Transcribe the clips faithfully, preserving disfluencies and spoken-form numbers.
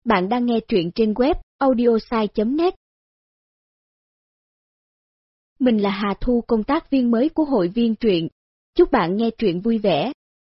Bạn đang nghe truyện trên web audiosai chấm net. Mình là Hà Thu, công tác viên mới của hội viên truyện. Chúc bạn nghe truyện vui vẻ.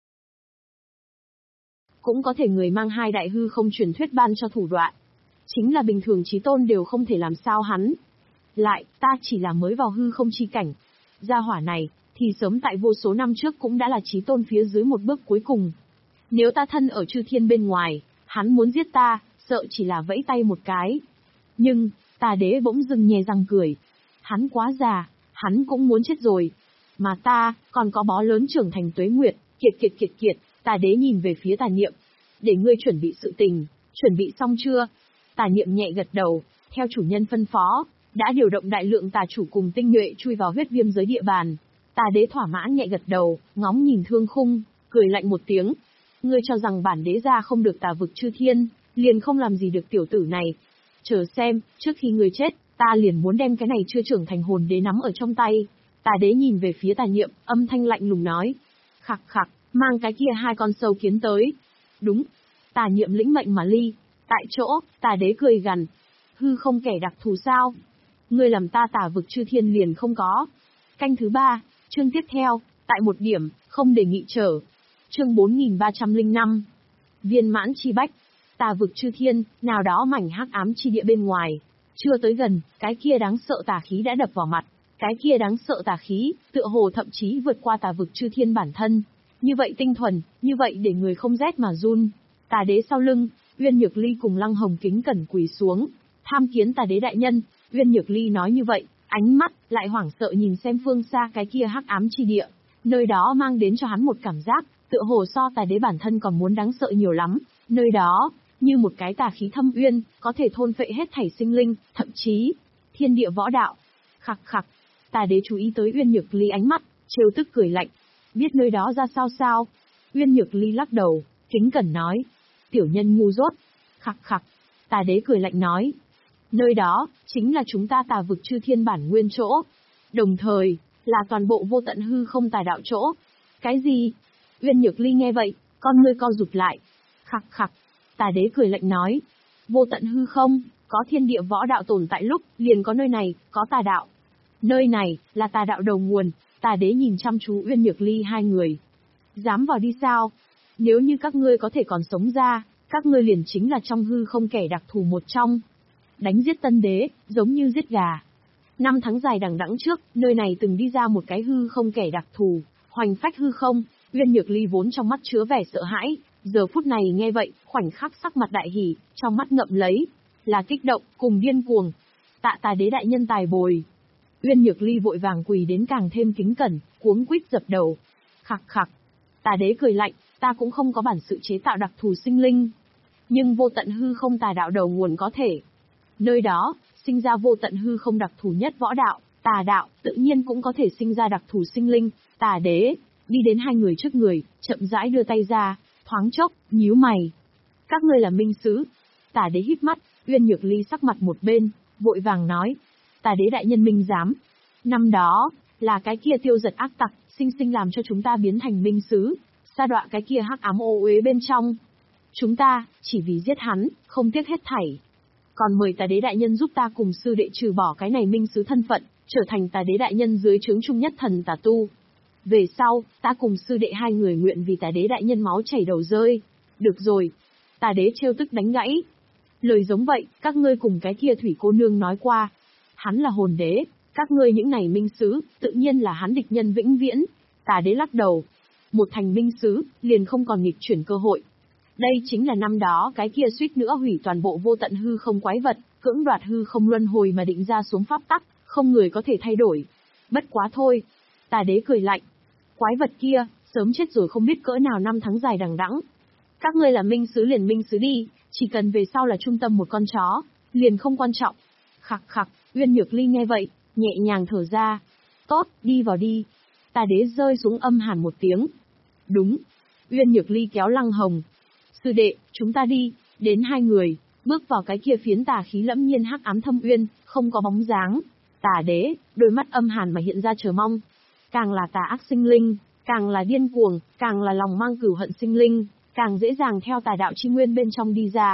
Cũng có thể người mang hai đại hư không truyền thuyết ban cho thủ đoạn. Chính là bình thường chí tôn đều không thể làm sao hắn. Lại, ta chỉ là mới vào hư không chi cảnh. Gia hỏa này, thì sớm tại vô số năm trước cũng đã là chí tôn phía dưới một bước cuối cùng. Nếu ta thân ở chư thiên bên ngoài, hắn muốn giết ta, sợ chỉ là vẫy tay một cái. Nhưng, Tà Đế bỗng dưng nhè răng cười. Hắn quá già, hắn cũng muốn chết rồi. Mà ta, còn có bó lớn trưởng thành tuế nguyệt, kiệt kiệt kiệt kiệt. Tà Đế nhìn về phía Tà Niệm. Để ngươi chuẩn bị sự tình, chuẩn bị xong chưa? Tà Niệm nhẹ gật đầu, theo chủ nhân phân phó, đã điều động đại lượng tà chủ cùng tinh nhuệ chui vào huyết viêm giới địa bàn. Tà Đế thỏa mãn nhẹ gật đầu, ngóng nhìn Thương Khung, cười lạnh một tiếng. Ngươi cho rằng bản đế gia không được tà vực chư thiên, liền không làm gì được tiểu tử này. Chờ xem, trước khi ngươi chết, ta liền muốn đem cái này chưa trưởng thành hồn đế nắm ở trong tay. Tà Đế nhìn về phía Tà Niệm, âm thanh lạnh lùng nói. Khặc khặc, mang cái kia hai con sâu kiến tới. Đúng. Tà Niệm lĩnh mệnh mà ly. Tại chỗ, Tà Đế cười gằn. Hư không kẻ đặc thù sao? Ngươi làm ta tà vực chư thiên liền không có. Canh thứ ba, chương tiếp theo, tại một điểm, không đề nghị trở. Chương bốn nghìn ba trăm lẻ năm. Viên mãn chi bách. Tà vực chư thiên, nào đó mảnh hắc ám chi địa bên ngoài. Chưa tới gần, cái kia đáng sợ tà khí đã đập vào mặt. Cái kia đáng sợ tà khí, tựa hồ thậm chí vượt qua tà vực chư thiên bản thân. Như vậy tinh thuần, như vậy để người không rét mà run. Tà Đế sau lưng, Uyên Nhược Ly cùng Lăng Hồng kính cẩn quỳ xuống. Tham kiến Tà Đế đại nhân. Uyên Nhược Ly nói như vậy, ánh mắt lại hoảng sợ nhìn xem phương xa cái kia hắc ám chi địa. Nơi đó mang đến cho hắn một cảm giác, tựa hồ so Tà Đế bản thân còn muốn đáng sợ nhiều lắm. Nơi đó, như một cái tà khí thâm uyên, có thể thôn phệ hết thảy sinh linh, thậm chí thiên địa võ đạo. Khặc khặc, Tà Đế chú ý tới Uyên Nhược Ly ánh mắt, trêu tức cười lạnh. Biết nơi đó ra sao sao? Uyên Nhược Ly lắc đầu, kính cẩn nói. Tiểu nhân ngu dốt. Khặc khặc, Tà Đế cười lạnh nói. Nơi đó, chính là chúng ta tà vực chư thiên bản nguyên chỗ. Đồng thời, là toàn bộ vô tận hư không tà đạo chỗ. Cái gì? Uyên Nhược Ly nghe vậy, con ngươi co rụt lại. Khặc khặc, Tà Đế cười lạnh nói. Vô tận hư không, có thiên địa võ đạo tồn tại lúc, liền có nơi này, có tà đạo. Nơi này, là tà đạo đầu nguồn. Tà Đế nhìn chăm chú Uyên Nhược Ly hai người. Dám vào đi sao? Nếu như các ngươi có thể còn sống ra, các ngươi liền chính là trong hư không kẻ đặc thù một trong. Đánh giết tân đế, giống như giết gà. Năm tháng dài đằng đẵng trước, nơi này từng đi ra một cái hư không kẻ đặc thù, hoành phách hư không. Uyên Nhược Ly vốn trong mắt chứa vẻ sợ hãi, giờ phút này nghe vậy, khoảnh khắc sắc mặt đại hỉ, trong mắt ngậm lấy, là kích động, cùng điên cuồng. Tạ Tà Đế đại nhân tài bồi. Uyên Nhược Ly vội vàng quỳ đến càng thêm kính cẩn, cuống quýt dập đầu. Khặc khặc, Tà Đế cười lạnh, ta cũng không có bản sự chế tạo đặc thù sinh linh. Nhưng vô tận hư không tà đạo đầu nguồn có thể. Nơi đó, sinh ra vô tận hư không đặc thù nhất võ đạo, tà đạo, tự nhiên cũng có thể sinh ra đặc thù sinh linh. Tà Đế, đi đến hai người trước người, chậm rãi đưa tay ra, thoáng chốc, nhíu mày. Các ngươi là minh sứ. Tà Đế híp mắt, Uyên Nhược Ly sắc mặt một bên, vội vàng nói. Tà Đế đại nhân minh giám. Năm đó, là cái kia tiêu giật ác tặc, sinh sinh làm cho chúng ta biến thành minh sứ, sa đọa cái kia hắc ám ô uế bên trong. Chúng ta, chỉ vì giết hắn, không tiếc hết thảy. Còn mời Tà Đế đại nhân giúp ta cùng sư đệ trừ bỏ cái này minh sứ thân phận, trở thành Tà Đế đại nhân dưới trướng trung nhất thần tà tu. Về sau, ta cùng sư đệ hai người nguyện vì Tà Đế đại nhân máu chảy đầu rơi. Được rồi. Tà Đế trêu tức đánh gãy. Lời giống vậy, các ngươi cùng cái kia thủy cô nương nói qua. Hắn là hồn đế, các ngươi những này minh sứ, tự nhiên là hắn địch nhân vĩnh viễn. Tà Đế lắc đầu. Một thành minh sứ, liền không còn nghịch chuyển cơ hội. Đây chính là năm đó cái kia suýt nữa hủy toàn bộ vô tận hư không quái vật, cưỡng đoạt hư không luân hồi mà định ra xuống pháp tắc, không người có thể thay đổi. Bất quá thôi. Tà Đế cười lạnh. Quái vật kia, sớm chết rồi không biết cỡ nào năm tháng dài đằng đẵng. Các ngươi là minh sứ liền minh sứ đi, chỉ cần về sau là trung tâm một con chó, liền không quan trọng. Khặc khặc, Uyên Nhược Ly nghe vậy, nhẹ nhàng thở ra. Tốt, đi vào đi. Tà Đế rơi xuống âm hàn một tiếng. Đúng. Uyên Nhược Ly kéo Lăng Hồng. Sư đệ, chúng ta đi. Đến hai người, bước vào cái kia phiến tà khí lẫm nhiên hắc ám thâm uyên, không có bóng dáng. Tà Đế, đôi mắt âm hàn mà hiện ra chờ mong. Càng là tà ác sinh linh, càng là điên cuồng, càng là lòng mang cửu hận sinh linh, càng dễ dàng theo tà đạo chi nguyên bên trong đi ra.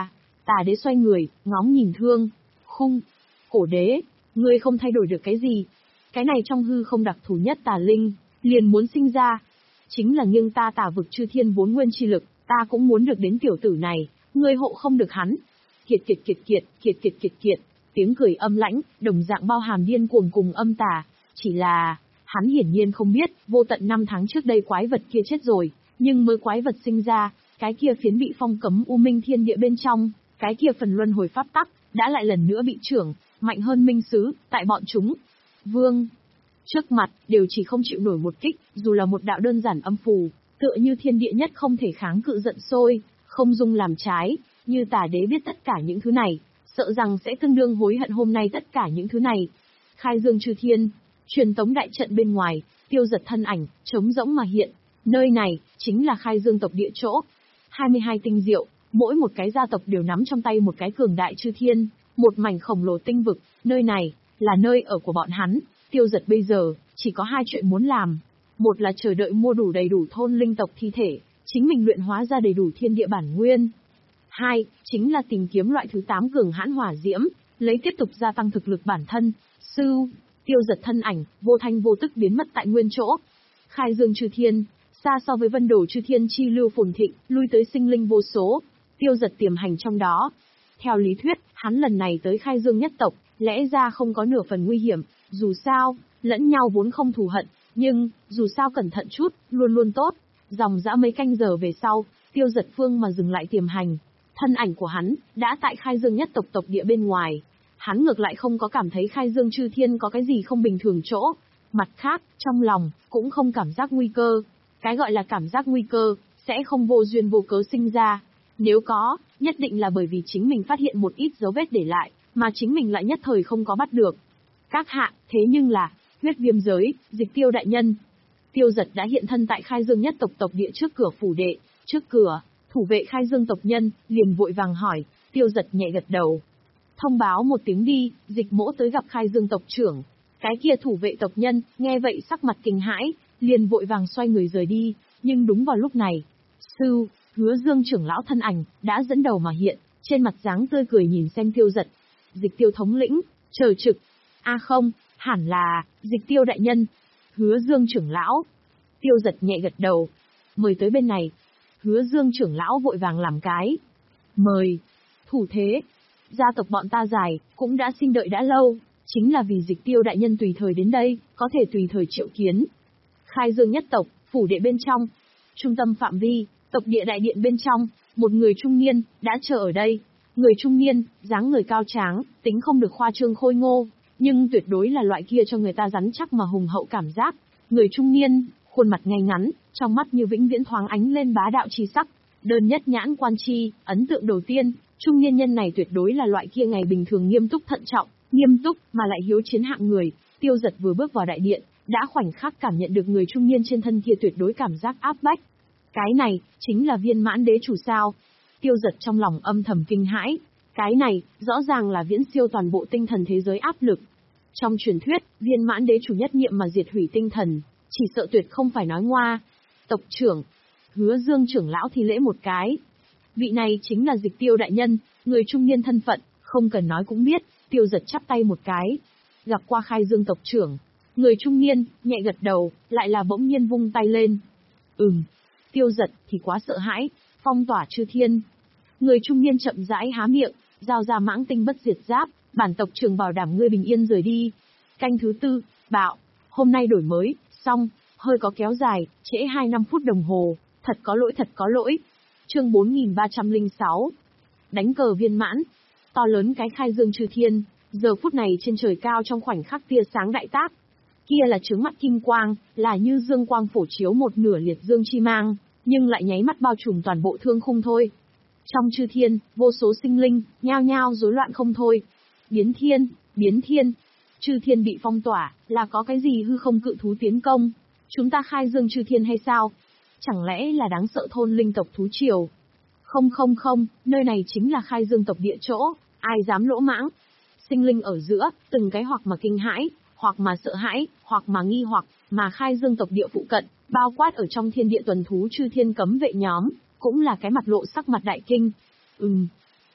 Tà đế xoay người, ngóng nhìn Thương Khung. Cổ đế, ngươi không thay đổi được cái gì. Cái này trong hư không đặc thù nhất tà linh, liền muốn sinh ra. Chính là nghiêng ta tà vực chư thiên bốn nguyên chi lực, ta cũng muốn được đến tiểu tử này, ngươi hộ không được hắn. Kiệt kiệt kiệt kiệt, kiệt kiệt kiệt kiệt, tiếng cười âm lãnh, đồng dạng bao hàm điên cuồng cùng âm tà. Chỉ là, hắn hiển nhiên không biết, vô tận năm tháng trước đây quái vật kia chết rồi, nhưng mới quái vật sinh ra, cái kia phiến bị phong cấm u minh thiên địa bên trong, cái kia phần luân hồi pháp tắc, đã lại lần nữa bị trưởng, mạnh hơn minh sứ, tại bọn chúng. Vương, trước mặt, đều chỉ không chịu nổi một kích, dù là một đạo đơn giản âm phù, tựa như thiên địa nhất không thể kháng cự giận sôi, không dung làm trái, như tà đế biết tất cả những thứ này, sợ rằng sẽ tương đương hối hận hôm nay tất cả những thứ này. Khai dương chư thiên, truyền tống đại trận bên ngoài, Tiêu Giật thân ảnh, trống rỗng mà hiện, nơi này, chính là khai dương tộc địa chỗ. hai mươi hai tinh diệu, mỗi một cái gia tộc đều nắm trong tay một cái cường đại chư thiên, một mảnh khổng lồ tinh vực, nơi này, là nơi ở của bọn hắn. Tiêu Giật bây giờ, chỉ có hai chuyện muốn làm. Một là chờ đợi mua đủ đầy đủ thôn linh tộc thi thể, chính mình luyện hóa ra đầy đủ thiên địa bản nguyên. Hai, chính là tìm kiếm loại thứ tám cường hãn hỏa diễm, lấy tiếp tục gia tăng thực lực bản thân. Sư, Tiêu Giật thân ảnh, vô thanh vô tức biến mất tại nguyên chỗ. Khai dương chư thiên, xa so với vân đổ chư thiên chi lưu phồn thịnh, lui tới sinh linh vô số. Tiêu Giật tiềm hành trong đó. Theo lý thuyết, hắn lần này tới khai dương nhất tộc, lẽ ra không có nửa phần nguy hiểm, dù sao, lẫn nhau vốn không thù hận, nhưng, dù sao cẩn thận chút, luôn luôn tốt. Dòng dã mấy canh giờ về sau, Tiêu Giật phương mà dừng lại tiềm hành. Thân ảnh của hắn, đã tại khai dương nhất tộc tộc địa bên ngoài. Hắn ngược lại không có cảm thấy khai dương chư thiên có cái gì không bình thường chỗ. Mặt khác, trong lòng, cũng không cảm giác nguy cơ. Cái gọi là cảm giác nguy cơ, sẽ không vô duyên vô cớ sinh ra. Nếu có, nhất định là bởi vì chính mình phát hiện một ít dấu vết để lại, mà chính mình lại nhất thời không có bắt được. Các hạ, thế nhưng là, huyết viêm giới, Dịch Tiêu đại nhân. Tiêu Giật đã hiện thân tại khai dương nhất tộc tộc địa trước cửa phủ đệ, trước cửa, thủ vệ khai dương tộc nhân, liền vội vàng hỏi. Tiêu Giật nhẹ gật đầu. Thông báo một tiếng đi, Dịch mỗ tới gặp khai dương tộc trưởng. Cái kia thủ vệ tộc nhân, nghe vậy sắc mặt kinh hãi, liền vội vàng xoay người rời đi, nhưng đúng vào lúc này. Sư, Hứa Dương trưởng lão thân ảnh, đã dẫn đầu mà hiện, trên mặt dáng tươi cười nhìn xem Tiêu Giật. Dịch Tiêu thống lĩnh, chờ trực. A không, hẳn là, Dịch Tiêu đại nhân. Hứa Dương trưởng lão. Tiêu Giật nhẹ gật đầu. Mời tới bên này. Hứa Dương trưởng lão vội vàng làm cái. Mời. Thủ thế. Gia tộc bọn ta dài, cũng đã xin đợi đã lâu, chính là vì Dịch Tiêu đại nhân tùy thời đến đây, có thể tùy thời triệu kiến. Khai dương nhất tộc, phủ đệ bên trong. Trung tâm phạm vi, tộc địa đại điện bên trong, một người trung niên, đã chờ ở đây. Người trung niên, dáng người cao tráng, tính không được khoa trương khôi ngô, nhưng tuyệt đối là loại kia cho người ta rắn chắc mà hùng hậu cảm giác. Người trung niên, khuôn mặt ngay ngắn, trong mắt như vĩnh viễn thoáng ánh lên bá đạo chi sắc. Đơn nhất nhãn quan chi, ấn tượng đầu tiên, trung niên nhân này tuyệt đối là loại kia ngày bình thường nghiêm túc thận trọng, nghiêm túc mà lại hiếu chiến hạng người. Tiêu Giật vừa bước vào đại điện, đã khoảnh khắc cảm nhận được người trung niên trên thân kia tuyệt đối cảm giác áp bách. Cái này, chính là viên mãn đế chủ sao? Tiêu Giật trong lòng âm thầm kinh hãi. Cái này, rõ ràng là viễn siêu toàn bộ tinh thần thế giới áp lực. Trong truyền thuyết, viên mãn đế chủ nhất niệm mà diệt hủy tinh thần, chỉ sợ tuyệt không phải nói ngoa. Tộc trưởng, Hứa Dương trưởng lão thi lễ một cái. Vị này chính là Dịch Tiêu đại nhân, người trung niên thân phận, không cần nói cũng biết. Tiêu Giật chắp tay một cái. Gặp qua khai dương tộc trưởng. Người trung niên, nhẹ gật đầu, lại là bỗng nhiên vung tay lên. Ừm. Tiêu Giật thì quá sợ hãi, phong tỏa chư thiên. Người trung niên chậm rãi há miệng, giao ra mãng tinh bất diệt giáp, bản tộc trưởng bảo đảm ngươi bình yên rời đi. Canh thứ tư, bạo, hôm nay đổi mới, xong, hơi có kéo dài, trễ hai năm phút đồng hồ, thật có lỗi thật có lỗi. Chương bốn nghìn ba trăm lẻ sáu. Đánh cờ viên mãn. To lớn cái khai dương chư thiên, giờ phút này trên trời cao trong khoảnh khắc tia sáng đại tác. Kia là chướng mắt kim quang, là như dương quang phổ chiếu một nửa liệt dương chi mang, nhưng lại nháy mắt bao trùm toàn bộ thương khung thôi. Trong chư thiên, vô số sinh linh, nhao nhao rối loạn không thôi. Biến thiên, biến thiên. Chư thiên bị phong tỏa, là có cái gì hư không cự thú tiến công? Chúng ta khai dương chư thiên hay sao? Chẳng lẽ là đáng sợ thôn linh tộc thú triều? Không không không, nơi này chính là khai dương tộc địa chỗ, ai dám lỗ mãng? Sinh linh ở giữa, từng cái hoặc mà kinh hãi, hoặc mà sợ hãi, hoặc mà nghi hoặc, mà khai dương tộc địa phụ cận, bao quát ở trong thiên địa tuần thú chư thiên cấm vệ nhóm, cũng là cái mặt lộ sắc mặt đại kinh. Ừm.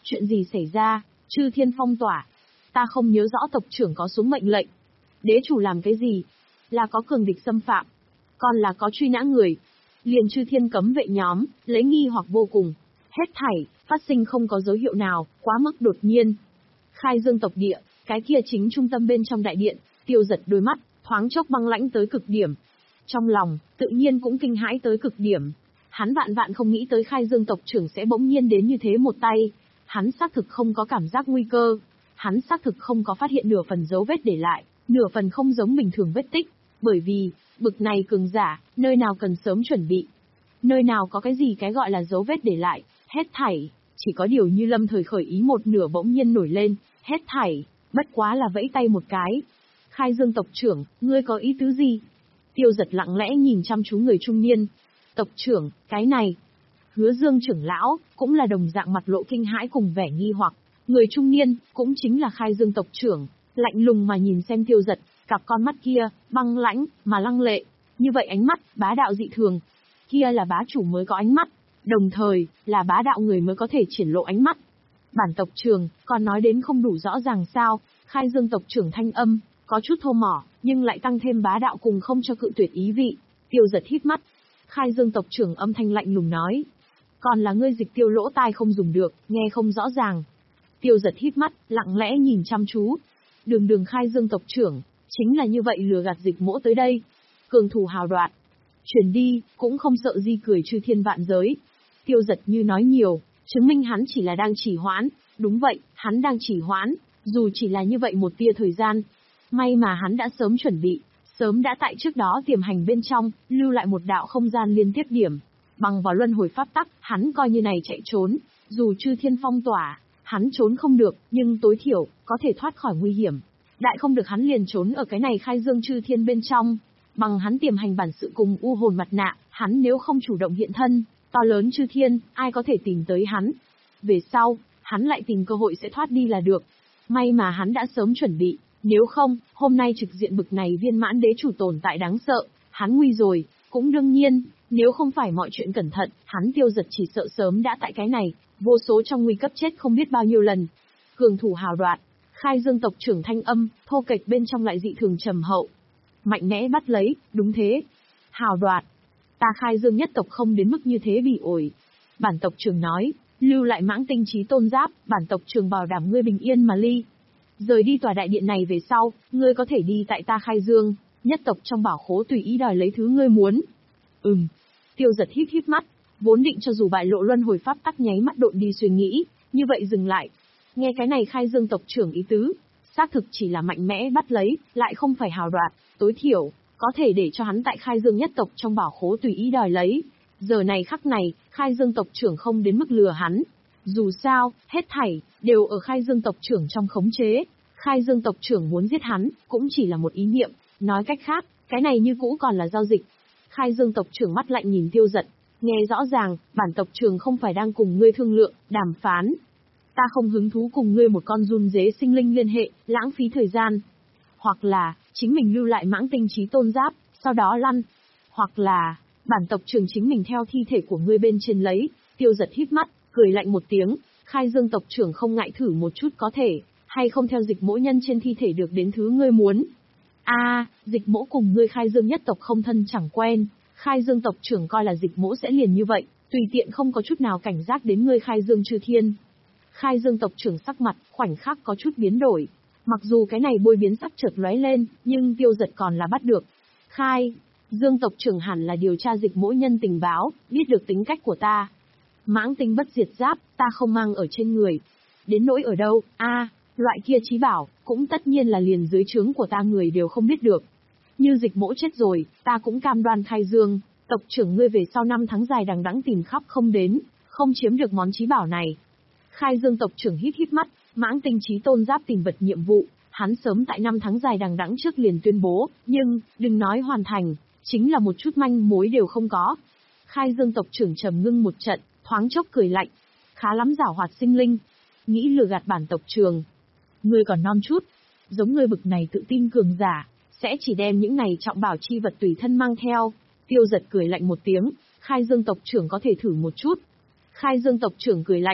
Chuyện gì xảy ra? Chư thiên phong tỏa. Ta không nhớ rõ tộc trưởng có xuống mệnh lệnh. Đế chủ làm cái gì? Là có cường địch xâm phạm. Còn là có truy nã người. Liền chư thiên cấm vệ nhóm, lấy nghi hoặc vô cùng. Hết thảy, phát sinh không có dấu hiệu nào, quá mức đột nhiên. Khai Dương tộc địa, cái kia chính trung tâm bên trong đại điện, Tiêu Giật đôi mắt, thoáng chốc băng lãnh tới cực điểm. Trong lòng, tự nhiên cũng kinh hãi tới cực điểm. Hắn vạn vạn không nghĩ tới Khai Dương tộc trưởng sẽ bỗng nhiên đến như thế một tay. Hắn xác thực không có cảm giác nguy cơ. Hắn xác thực không có phát hiện nửa phần dấu vết để lại, nửa phần không giống bình thường vết tích. Bởi vì, bực này cường giả, nơi nào cần sớm chuẩn bị. Nơi nào có cái gì cái gọi là dấu vết để lại, hết thảy. Chỉ có điều như lâm thời khởi ý một nửa bỗng nhiên nổi lên, hết thảy, bất quá là vẫy tay một cái. Khai Dương tộc trưởng, ngươi có ý tứ gì? Tiêu Giật lặng lẽ nhìn chăm chú người trung niên. Tộc trưởng, cái này. Hứa Dương trưởng lão, cũng là đồng dạng mặt lộ kinh hãi cùng vẻ nghi hoặc. Người trung niên, cũng chính là Khai Dương tộc trưởng, lạnh lùng mà nhìn xem Tiêu Giật, cặp con mắt kia, băng lãnh, mà lăng lệ. Như vậy ánh mắt, bá đạo dị thường. Kia là bá chủ mới có ánh mắt, đồng thời, là bá đạo người mới có thể triển lộ ánh mắt. Bản tộc trưởng, còn nói đến không đủ rõ ràng sao? Khai Dương tộc trưởng thanh âm, có chút thô mỏ, nhưng lại tăng thêm bá đạo cùng không cho cự tuyệt ý vị. Tiêu Giật hít mắt. Khai Dương tộc trưởng âm thanh lạnh lùng nói. Còn là ngươi dịch tiêu lỗ tai không dùng được, nghe không rõ ràng. Tiêu Giật hít mắt, lặng lẽ nhìn chăm chú. Đường đường Khai Dương tộc trưởng, chính là như vậy lừa gạt dịch mỗ tới đây. Cường thủ hào đoạt. Truyền đi, cũng không sợ di cười chư thiên vạn giới. Tiêu Giật như nói nhiều, chứng minh hắn chỉ là đang chỉ hoãn. Đúng vậy, hắn đang chỉ hoãn, dù chỉ là như vậy một tia thời gian. May mà hắn đã sớm chuẩn bị, sớm đã tại trước đó tiềm hành bên trong, lưu lại một đạo không gian liên tiếp điểm. Bằng vào luân hồi pháp tắc, hắn coi như này chạy trốn, dù chư thiên phong tỏa, hắn trốn không được, nhưng tối thiểu, có thể thoát khỏi nguy hiểm. Đại không được hắn liền trốn ở cái này Khai Dương chư thiên bên trong. Bằng hắn tiềm hành bản sự cùng u hồn mặt nạ, hắn nếu không chủ động hiện thân, to lớn chư thiên, ai có thể tìm tới hắn. Về sau, hắn lại tìm cơ hội sẽ thoát đi là được. May mà hắn đã sớm chuẩn bị, nếu không, hôm nay trực diện bực này viên mãn đế chủ tồn tại đáng sợ, hắn nguy rồi, cũng đương nhiên, nếu không phải mọi chuyện cẩn thận, hắn Tiêu Giật chỉ sợ sớm đã tại cái này, vô số trong nguy cấp chết không biết bao nhiêu lần. Cường thủ hào đoạt, Khai Dương tộc trưởng thanh âm, thô kệch bên trong lại dị thường trầm hậu. Mạnh mẽ bắt lấy, đúng thế. Hào đoạt. Ta Khai Dương nhất tộc không đến mức như thế bị ổi. Bản tộc trưởng nói, lưu lại mãng tinh trí tôn giáp, bản tộc trưởng bảo đảm ngươi bình yên mà ly. Rời đi tòa đại điện này về sau, ngươi có thể đi tại ta Khai Dương, nhất tộc trong bảo khố tùy ý đòi lấy thứ ngươi muốn. Ừm. Tiêu Giật híp híp mắt, vốn định cho dù bại lộ luân hồi pháp tắc nháy mắt độn đi suy nghĩ, như vậy dừng lại. Nghe cái này Khai Dương tộc trưởng ý tứ, xác thực chỉ là mạnh mẽ bắt lấy, lại không phải hào đoạt, tối thiểu, có thể để cho hắn tại Khai Dương nhất tộc trong bảo khố tùy ý đòi lấy. Giờ này khắc này, Khai Dương tộc trưởng không đến mức lừa hắn. Dù sao, hết thảy, đều ở Khai Dương tộc trưởng trong khống chế. Khai Dương tộc trưởng muốn giết hắn, cũng chỉ là một ý niệm, nói cách khác, cái này như cũ còn là giao dịch. Khai Dương tộc trưởng mắt lạnh nhìn Tiêu Giật, nghe rõ ràng, bản tộc trưởng không phải đang cùng ngươi thương lượng, đàm phán. Ta không hứng thú cùng ngươi một con run dế sinh linh liên hệ, lãng phí thời gian. Hoặc là, chính mình lưu lại mãng tinh trí tôn giáp, sau đó lăn. Hoặc là, bản tộc trưởng chính mình theo thi thể của ngươi bên trên lấy. Tiêu Giật híp mắt, cười lạnh một tiếng, Khai Dương tộc trưởng không ngại thử một chút có thể, hay không theo dịch mỗ nhân trên thi thể được đến thứ ngươi muốn. A, à, dịch mỗ cùng ngươi Khai Dương nhất tộc không thân chẳng quen, Khai Dương tộc trưởng coi là dịch mỗ sẽ liền như vậy, tùy tiện không có chút nào cảnh giác đến ngươi Khai Dương chư thiên. Khai Dương tộc trưởng sắc mặt, khoảnh khắc có chút biến đổi. Mặc dù cái này bôi biến sắc chợt lóe lên, nhưng Tiêu Giật còn là bắt được. Khai Dương tộc trưởng hẳn là điều tra dịch mỗ nhân tình báo, biết được tính cách của ta. Mãng tinh bất diệt giáp, ta không mang ở trên người. Đến nỗi ở đâu, a à, loại kia chí bảo, cũng tất nhiên là liền dưới trướng của ta người đều không biết được. Như dịch mỗ chết rồi, ta cũng cam đoan Khai Dương, tộc trưởng ngươi về sau năm tháng dài đằng đẵng tìm khắp không đến, không chiếm được món chí bảo này. Khai Dương tộc trưởng hít hít mắt, mãng tinh trí tôn giáp tìm vật nhiệm vụ, hắn sớm tại năm tháng dài đằng đẵng trước liền tuyên bố, nhưng, đừng nói hoàn thành, chính là một chút manh mối đều không có. Khai Dương tộc trưởng trầm ngưng một trận, thoáng chốc cười lạnh. Khá lắm giảo hoạt sinh linh, nghĩ lừa gạt bản tộc trưởng. Ngươi còn non chút, giống ngươi bực này tự tin cường giả, sẽ chỉ đem những này trọng bảo chi vật tùy thân mang theo. Tiêu Giật cười lạnh một tiếng, Khai Dương tộc trưởng có thể thử một chút. Khai Dương tộc trưởng cười lạnh.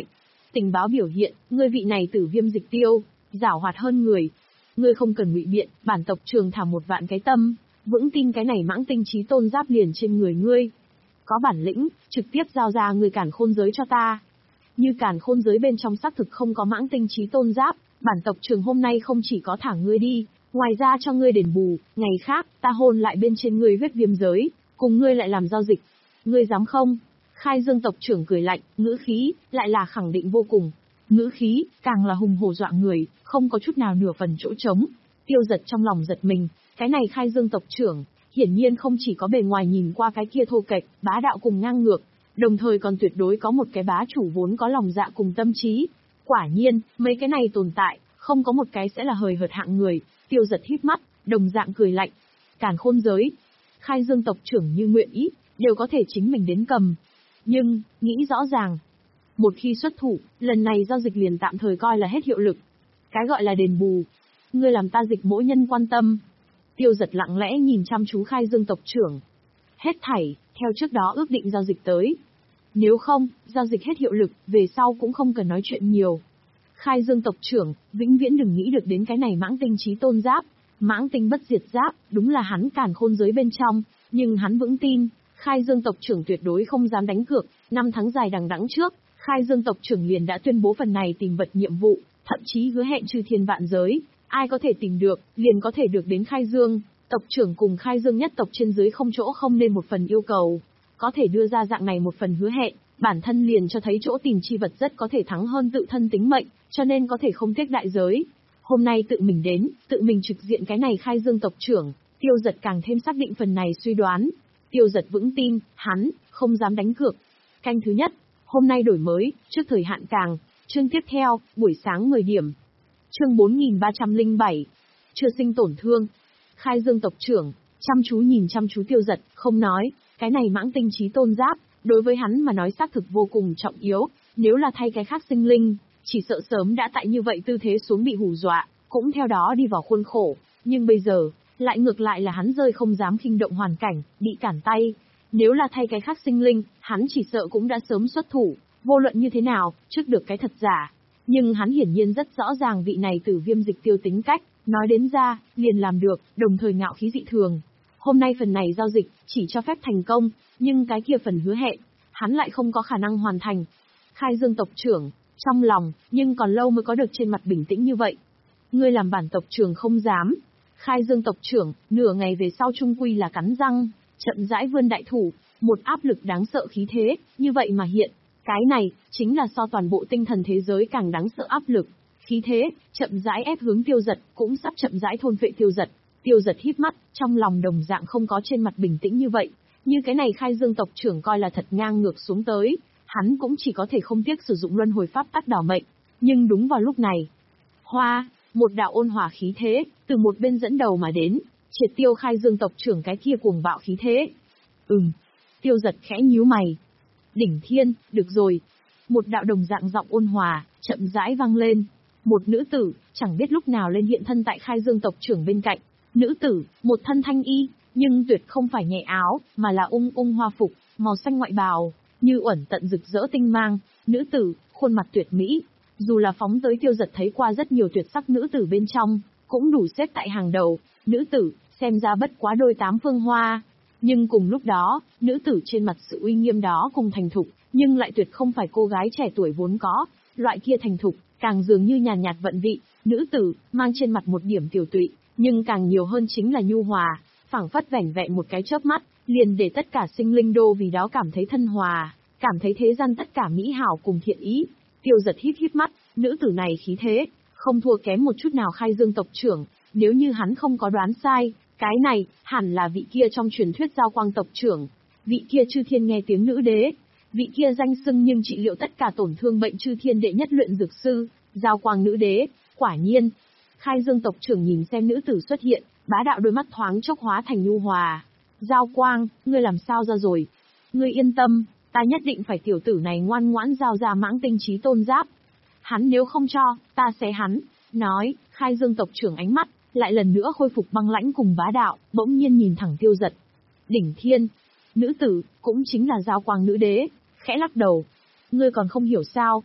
Tình báo biểu hiện, ngươi vị này Tử Viêm Dịch Tiêu, giảo hoạt hơn người. Ngươi không cần ngụy biện, bản tộc trưởng thả một vạn cái tâm, vững tin cái này mãng tinh chí tôn giáp liền trên người ngươi. Có bản lĩnh, trực tiếp giao ra người càn khôn giới cho ta. Như càn khôn giới bên trong xác thực không có mãng tinh chí tôn giáp, bản tộc trưởng hôm nay không chỉ có thả ngươi đi, ngoài ra cho ngươi đền bù, ngày khác, ta hôn lại bên trên ngươi huyết viêm giới, cùng ngươi lại làm giao dịch. Ngươi dám không? Khai Dương tộc trưởng cười lạnh, ngữ khí, lại là khẳng định vô cùng. Ngữ khí, càng là hùng hổ dọa người, không có chút nào nửa phần chỗ trống. Tiêu Giật trong lòng giật mình, cái này Khai Dương tộc trưởng, hiển nhiên không chỉ có bề ngoài nhìn qua cái kia thô kệch, bá đạo cùng ngang ngược, đồng thời còn tuyệt đối có một cái bá chủ vốn có lòng dạ cùng tâm trí. Quả nhiên, mấy cái này tồn tại, không có một cái sẽ là hời hợt hạng người. Tiêu Giật híp mắt, đồng dạng cười lạnh. Càn khôn giới, Khai Dương tộc trưởng như nguyện ý, đều có thể chính mình đến cầm. Nhưng, nghĩ rõ ràng, một khi xuất thủ, lần này giao dịch liền tạm thời coi là hết hiệu lực. Cái gọi là đền bù, ngươi làm ta dịch mỗi nhân quan tâm. Tiêu Giật lặng lẽ nhìn chăm chú Khai Dương tộc trưởng. Hết thảy, theo trước đó ước định giao dịch tới. Nếu không, giao dịch hết hiệu lực, về sau cũng không cần nói chuyện nhiều. Khai Dương tộc trưởng, vĩnh viễn đừng nghĩ được đến cái này mãng tinh chí tôn giáp. Mãng tinh bất diệt giáp, đúng là hắn càn khôn giới bên trong, nhưng hắn vững tin, Khai Dương tộc trưởng tuyệt đối không dám đánh cược. Năm tháng dài đằng đẵng trước, Khai Dương tộc trưởng liền đã tuyên bố phần này tìm vật nhiệm vụ, thậm chí hứa hẹn chư thiên vạn giới, ai có thể tìm được, liền có thể được đến Khai Dương. Tộc trưởng cùng Khai Dương nhất tộc trên dưới không chỗ không nên một phần yêu cầu. Có thể đưa ra dạng này một phần hứa hẹn, bản thân liền cho thấy chỗ tìm chi vật rất có thể thắng hơn tự thân tính mệnh, cho nên có thể không tiếc đại giới. Hôm nay tự mình đến, tự mình trực diện cái này Khai Dương tộc trưởng, Tiêu Giật càng thêm xác định phần này suy đoán. Tiêu Giật vững tin, hắn, không dám đánh cược. Canh thứ nhất, hôm nay đổi mới, trước thời hạn càng, chương tiếp theo, buổi sáng mười điểm. Chương bốn nghìn ba trăm lẻ bảy, chưa sinh tổn thương. Khai Dương tộc trưởng, chăm chú nhìn chăm chú Tiêu Giật, không nói, cái này mãng tinh chí tôn giáp, đối với hắn mà nói xác thực vô cùng trọng yếu, nếu là thay cái khác sinh linh, chỉ sợ sớm đã tại như vậy tư thế xuống bị hù dọa, cũng theo đó đi vào khuôn khổ, nhưng bây giờ, lại ngược lại là hắn rơi không dám khinh động hoàn cảnh, bị cản tay. Nếu là thay cái khác sinh linh, hắn chỉ sợ cũng đã sớm xuất thủ, vô luận như thế nào, trước được cái thật giả. Nhưng hắn hiển nhiên rất rõ ràng vị này Tử Viêm Dịch Tiêu tính cách, nói đến ra, liền làm được, đồng thời ngạo khí dị thường. Hôm nay phần này giao dịch, chỉ cho phép thành công, nhưng cái kia phần hứa hẹn, hắn lại không có khả năng hoàn thành. Khai Dương tộc trưởng, trong lòng, nhưng còn lâu mới có được trên mặt bình tĩnh như vậy. Ngươi làm bản tộc trưởng không dám. Khai Dương tộc trưởng, nửa ngày về sau trung quy là cắn răng, chậm rãi vươn đại thủ, một áp lực đáng sợ khí thế, như vậy mà hiện. Cái này, chính là so toàn bộ tinh thần thế giới càng đáng sợ áp lực. Khí thế, chậm rãi ép hướng Tiêu Giật, cũng sắp chậm rãi thôn phệ Tiêu Giật. Tiêu Giật híp mắt, trong lòng đồng dạng không có trên mặt bình tĩnh như vậy. Như cái này Khai Dương tộc trưởng coi là thật ngang ngược xuống tới, hắn cũng chỉ có thể không tiếc sử dụng luân hồi pháp tắc đảo mệnh. Nhưng đúng vào lúc này, hoa, một đạo ôn hòa khí thế, từ một bên dẫn đầu mà đến, triệt tiêu Khai Dương tộc trưởng cái kia cuồng bạo khí thế. Ừm, Tiêu Giật khẽ nhíu mày. Đỉnh Thiên, được rồi. Một đạo đồng dạng giọng ôn hòa, chậm rãi vang lên. Một nữ tử, chẳng biết lúc nào lên hiện thân tại Khai Dương tộc trưởng bên cạnh. Nữ tử, một thân thanh y, nhưng tuyệt không phải nhẹ áo, mà là ung ung hoa phục, màu xanh ngoại bào, như uẩn tận rực rỡ tinh mang. Nữ tử, khuôn mặt tuyệt mỹ. Dù là phóng tới Tiêu Giật thấy qua rất nhiều tuyệt sắc nữ tử bên trong, cũng đủ xếp tại hàng đầu. Nữ tử, xem ra bất quá đôi tám phương hoa. Nhưng cùng lúc đó, nữ tử trên mặt sự uy nghiêm đó cùng thành thục, nhưng lại tuyệt không phải cô gái trẻ tuổi vốn có. Loại kia thành thục, càng dường như nhàn nhạt vận vị. Nữ tử, mang trên mặt một điểm tiểu tụy, nhưng càng nhiều hơn chính là nhu hòa, phảng phất vẻn vẹn một cái chớp mắt, liền để tất cả sinh linh đô vì đó cảm thấy thân hòa, cảm thấy thế gian tất cả mỹ hảo cùng thiện ý. Tiêu Giật híp híp mắt, nữ tử này khí thế, không thua kém một chút nào Khai Dương tộc trưởng, nếu như hắn không có đoán sai, cái này, hẳn là vị kia trong truyền thuyết Giao Quang tộc trưởng, vị kia chư thiên nghe tiếng nữ đế, vị kia danh xưng nhưng trị liệu tất cả tổn thương bệnh chư thiên đệ nhất luyện dược sư, Giao Quang nữ đế, quả nhiên. Khai Dương tộc trưởng nhìn xem nữ tử xuất hiện, bá đạo đôi mắt thoáng chốc hóa thành nhu hòa. Giao Quang, ngươi làm sao ra rồi? Ngươi yên tâm, ta nhất định phải tiểu tử này ngoan ngoãn giao ra mãng tinh chí tôn giáp. Hắn nếu không cho, ta sẽ hắn. Nói, Khai Dương tộc trưởng ánh mắt, lại lần nữa khôi phục băng lãnh cùng bá đạo, bỗng nhiên nhìn thẳng Tiêu Giật. Đỉnh Thiên, nữ tử, cũng chính là Giao Quang nữ đế, khẽ lắc đầu. Ngươi còn không hiểu sao?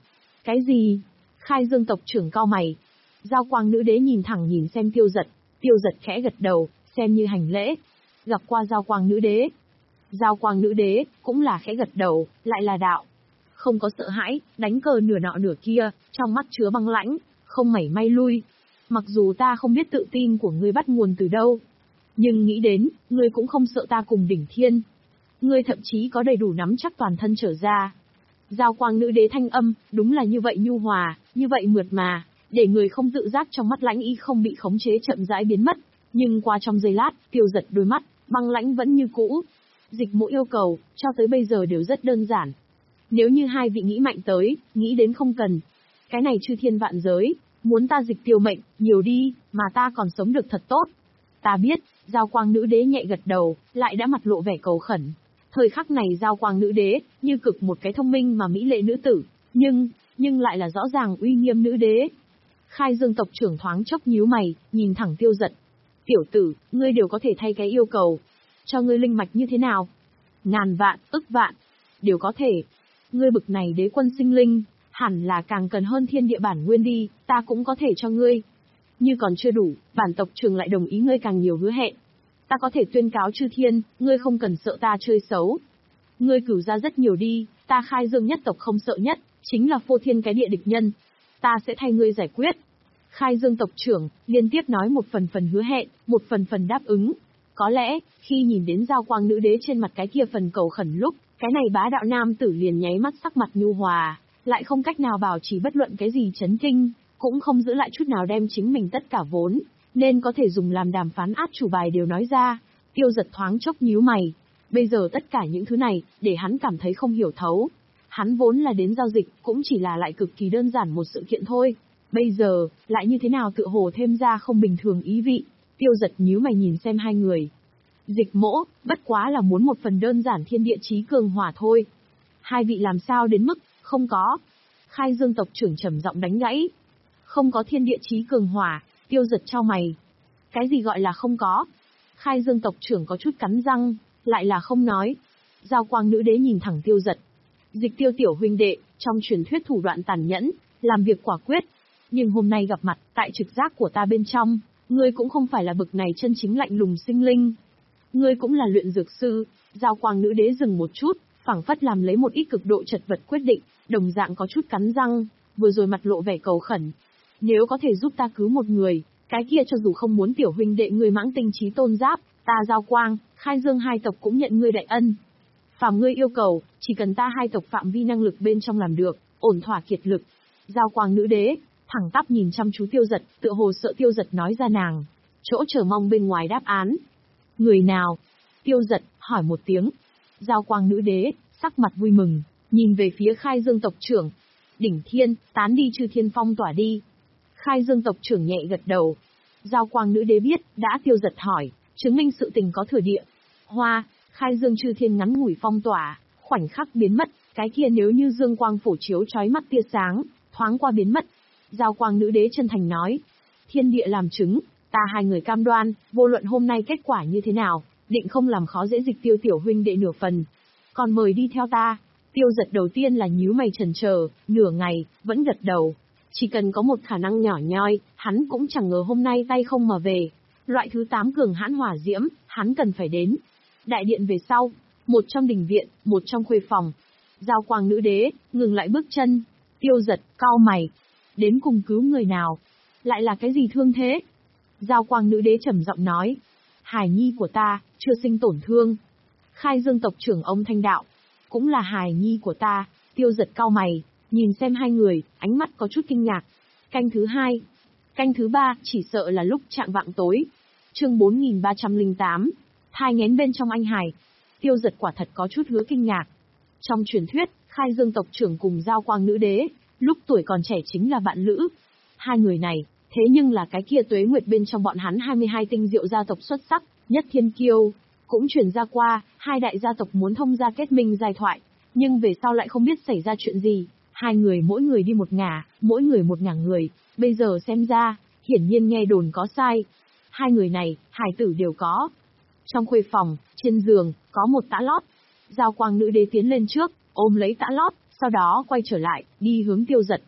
Cái gì? Khai Dương tộc trưởng cau mày. Giao Quang nữ đế nhìn thẳng nhìn xem Tiêu Giật, Tiêu Giật khẽ gật đầu, xem như hành lễ. Gặp qua Giao Quang nữ đế. Giao Quang nữ đế cũng là khẽ gật đầu, lại là đạo. Không có sợ hãi, đánh cờ nửa nọ nửa kia, trong mắt chứa băng lãnh, không mảy may lui. Mặc dù ta không biết tự tin của ngươi bắt nguồn từ đâu, nhưng nghĩ đến, ngươi cũng không sợ ta cùng đỉnh thiên. Ngươi thậm chí có đầy đủ nắm chắc toàn thân trở ra. Giao Quang nữ đế thanh âm, đúng là như vậy nhu hòa, như vậy mượt mà, để người không tự giác trong mắt lãnh ý không bị khống chế chậm rãi biến mất. Nhưng qua trong giây lát, Tiêu Giật đôi mắt, băng lãnh vẫn như cũ. Dịch Mộ yêu cầu, cho tới bây giờ đều rất đơn giản. Nếu như hai vị nghĩ mạnh tới, nghĩ đến không cần. Cái này chư thiên vạn giới, muốn ta dịch tiêu mệnh, nhiều đi, mà ta còn sống được thật tốt. Ta biết, Giao Quang nữ đế nhẹ gật đầu, lại đã mặt lộ vẻ cầu khẩn. Thời khắc này Giao Quang nữ đế, như cực một cái thông minh mà mỹ lệ nữ tử, nhưng, nhưng lại là rõ ràng uy nghiêm nữ đế. Khai Dương tộc trưởng thoáng chốc nhíu mày, nhìn thẳng Tiêu Giật. Tiểu tử, ngươi đều có thể thay cái yêu cầu. Cho ngươi linh mạch như thế nào? Ngàn vạn, ức vạn, đều có thể. Ngươi bực này đế quân sinh linh, hẳn là càng cần hơn thiên địa bản nguyên đi, ta cũng có thể cho ngươi. Như còn chưa đủ, bản tộc trưởng lại đồng ý ngươi càng nhiều hứa hẹn. Ta có thể tuyên cáo chư thiên, ngươi không cần sợ ta chơi xấu. Ngươi cửu ra rất nhiều đi, ta Khai Dương nhất tộc không sợ nhất, chính là phô thiên cái địa địch nhân. Ta sẽ thay ngươi giải quyết. Khai Dương tộc trưởng, liên tiếp nói một phần phần hứa hẹn, một phần phần đáp ứng. Có lẽ, khi nhìn đến Giao Quang nữ đế trên mặt cái kia phần cầu khẩn lúc, cái này bá đạo nam tử liền nháy mắt sắc mặt nhu hòa, lại không cách nào bảo trì bất luận cái gì chấn kinh, cũng không giữ lại chút nào đem chính mình tất cả vốn, nên có thể dùng làm đàm phán át chủ bài đều nói ra. Tiêu Giật thoáng chốc nhíu mày. Bây giờ tất cả những thứ này, để hắn cảm thấy không hiểu thấu. Hắn vốn là đến giao dịch, cũng chỉ là lại cực kỳ đơn giản một sự kiện thôi. Bây giờ, lại như thế nào tựa hồ thêm ra không bình thường ý vị. Tiêu Giật nhíu mày nhìn xem hai người. Dịch Mỗ, bất quá là muốn một phần đơn giản thiên địa chí cường hỏa thôi. Hai vị làm sao đến mức, không có. Khai Dương tộc trưởng trầm giọng đánh gãy. Không có thiên địa chí cường hỏa, Tiêu Giật chau mày. Cái gì gọi là không có? Khai Dương tộc trưởng có chút cắn răng, lại là không nói. Giao Quang nữ đế nhìn thẳng Tiêu Giật. Dịch Tiêu tiểu huynh đệ, trong truyền thuyết thủ đoạn tàn nhẫn, làm việc quả quyết. Nhưng hôm nay gặp mặt, tại trực giác của ta bên trong, ngươi cũng không phải là bực này chân chính lạnh lùng sinh linh. Ngươi cũng là luyện dược sư. Giao Quang nữ đế dừng một chút, phảng phất làm lấy một ít cực độ chật vật quyết định, đồng dạng có chút cắn răng, vừa rồi mặt lộ vẻ cầu khẩn. Nếu có thể giúp ta cứu một người, cái kia cho dù không muốn tiểu huynh đệ ngươi mãng tinh trí tôn giáp, ta Giao Quang, Khai Dương hai tộc cũng nhận ngươi đại ân. Phàm ngươi yêu cầu, chỉ cần ta hai tộc phạm vi năng lực bên trong làm được, ổn thỏa kiệt lực. Giao Quang nữ đế, thẳng tắp nhìn chăm chú Tiêu Giật, tựa hồ sợ Tiêu Giật nói ra nàng chỗ chờ mong bên ngoài đáp án. Người nào? Tiêu Giật hỏi một tiếng. Giao Quang nữ đế, sắc mặt vui mừng, nhìn về phía Khai Dương tộc trưởng. Đỉnh thiên, tán đi chư thiên phong tỏa đi. Khai Dương tộc trưởng nhẹ gật đầu. Giao Quang nữ đế biết, đã Tiêu Giật hỏi, chứng minh sự tình có thừa địa. Hoa, Khai Dương chư thiên ngắn ngủi phong tỏa, khoảnh khắc biến mất, cái kia nếu như dương quang phổ chiếu chói mắt tia sáng, thoáng qua biến mất. Giao Quang nữ đế chân thành nói, thiên địa làm chứng, ta hai người cam đoan, vô luận hôm nay kết quả như thế nào, định không làm khó dễ Dịch Tiêu tiểu huynh đệ nửa phần. Còn mời đi theo ta. Tiêu Giật đầu tiên là nhíu mày chần chờ, nửa ngày, vẫn gật đầu. Chỉ cần có một khả năng nhỏ nhoi, hắn cũng chẳng ngờ hôm nay tay không mà về. Loại thứ tám cường hãn hỏa diễm, hắn cần phải đến. Đại điện về sau, một trong đình viện, một trong khuê phòng. Giao Quang nữ đế, ngừng lại bước chân. Tiêu Giật, cau mày. Đến cùng cứu người nào? Lại là cái gì thương thế? Giao Quang nữ đế trầm giọng nói. Hài nhi của ta, chưa sinh tổn thương. Khai Dương tộc trưởng ông Thanh Đạo. Cũng là hài nhi của ta. Tiêu Giật cau mày, nhìn xem hai người, ánh mắt có chút kinh ngạc. Canh thứ hai. Canh thứ ba, chỉ sợ là lúc chạng vạng tối. Chương bốn nghìn ba trăm lẻ tám. Thai nghén bên trong anh hài. Tiêu Giật quả thật có chút hứa kinh ngạc. Trong truyền thuyết, Khai Dương tộc trưởng cùng Giao Quang nữ đế, lúc tuổi còn trẻ chính là bạn lữ. Hai người này, thế nhưng là cái kia tuế nguyệt bên trong bọn hắn hai mươi hai tinh diệu gia tộc xuất sắc, nhất thiên kiêu. Cũng truyền ra qua, hai đại gia tộc muốn thông gia kết minh giai thoại, nhưng về sau lại không biết xảy ra chuyện gì. Hai người mỗi người đi một ngả, mỗi người một ngả người, bây giờ xem ra, hiển nhiên nghe đồn có sai. Hai người này, hài tử đều có. Trong khuê phòng, trên giường, có một tã lót. Giao Quang nữ đế tiến lên trước, ôm lấy tã lót, sau đó quay trở lại, đi hướng Tiêu Giật.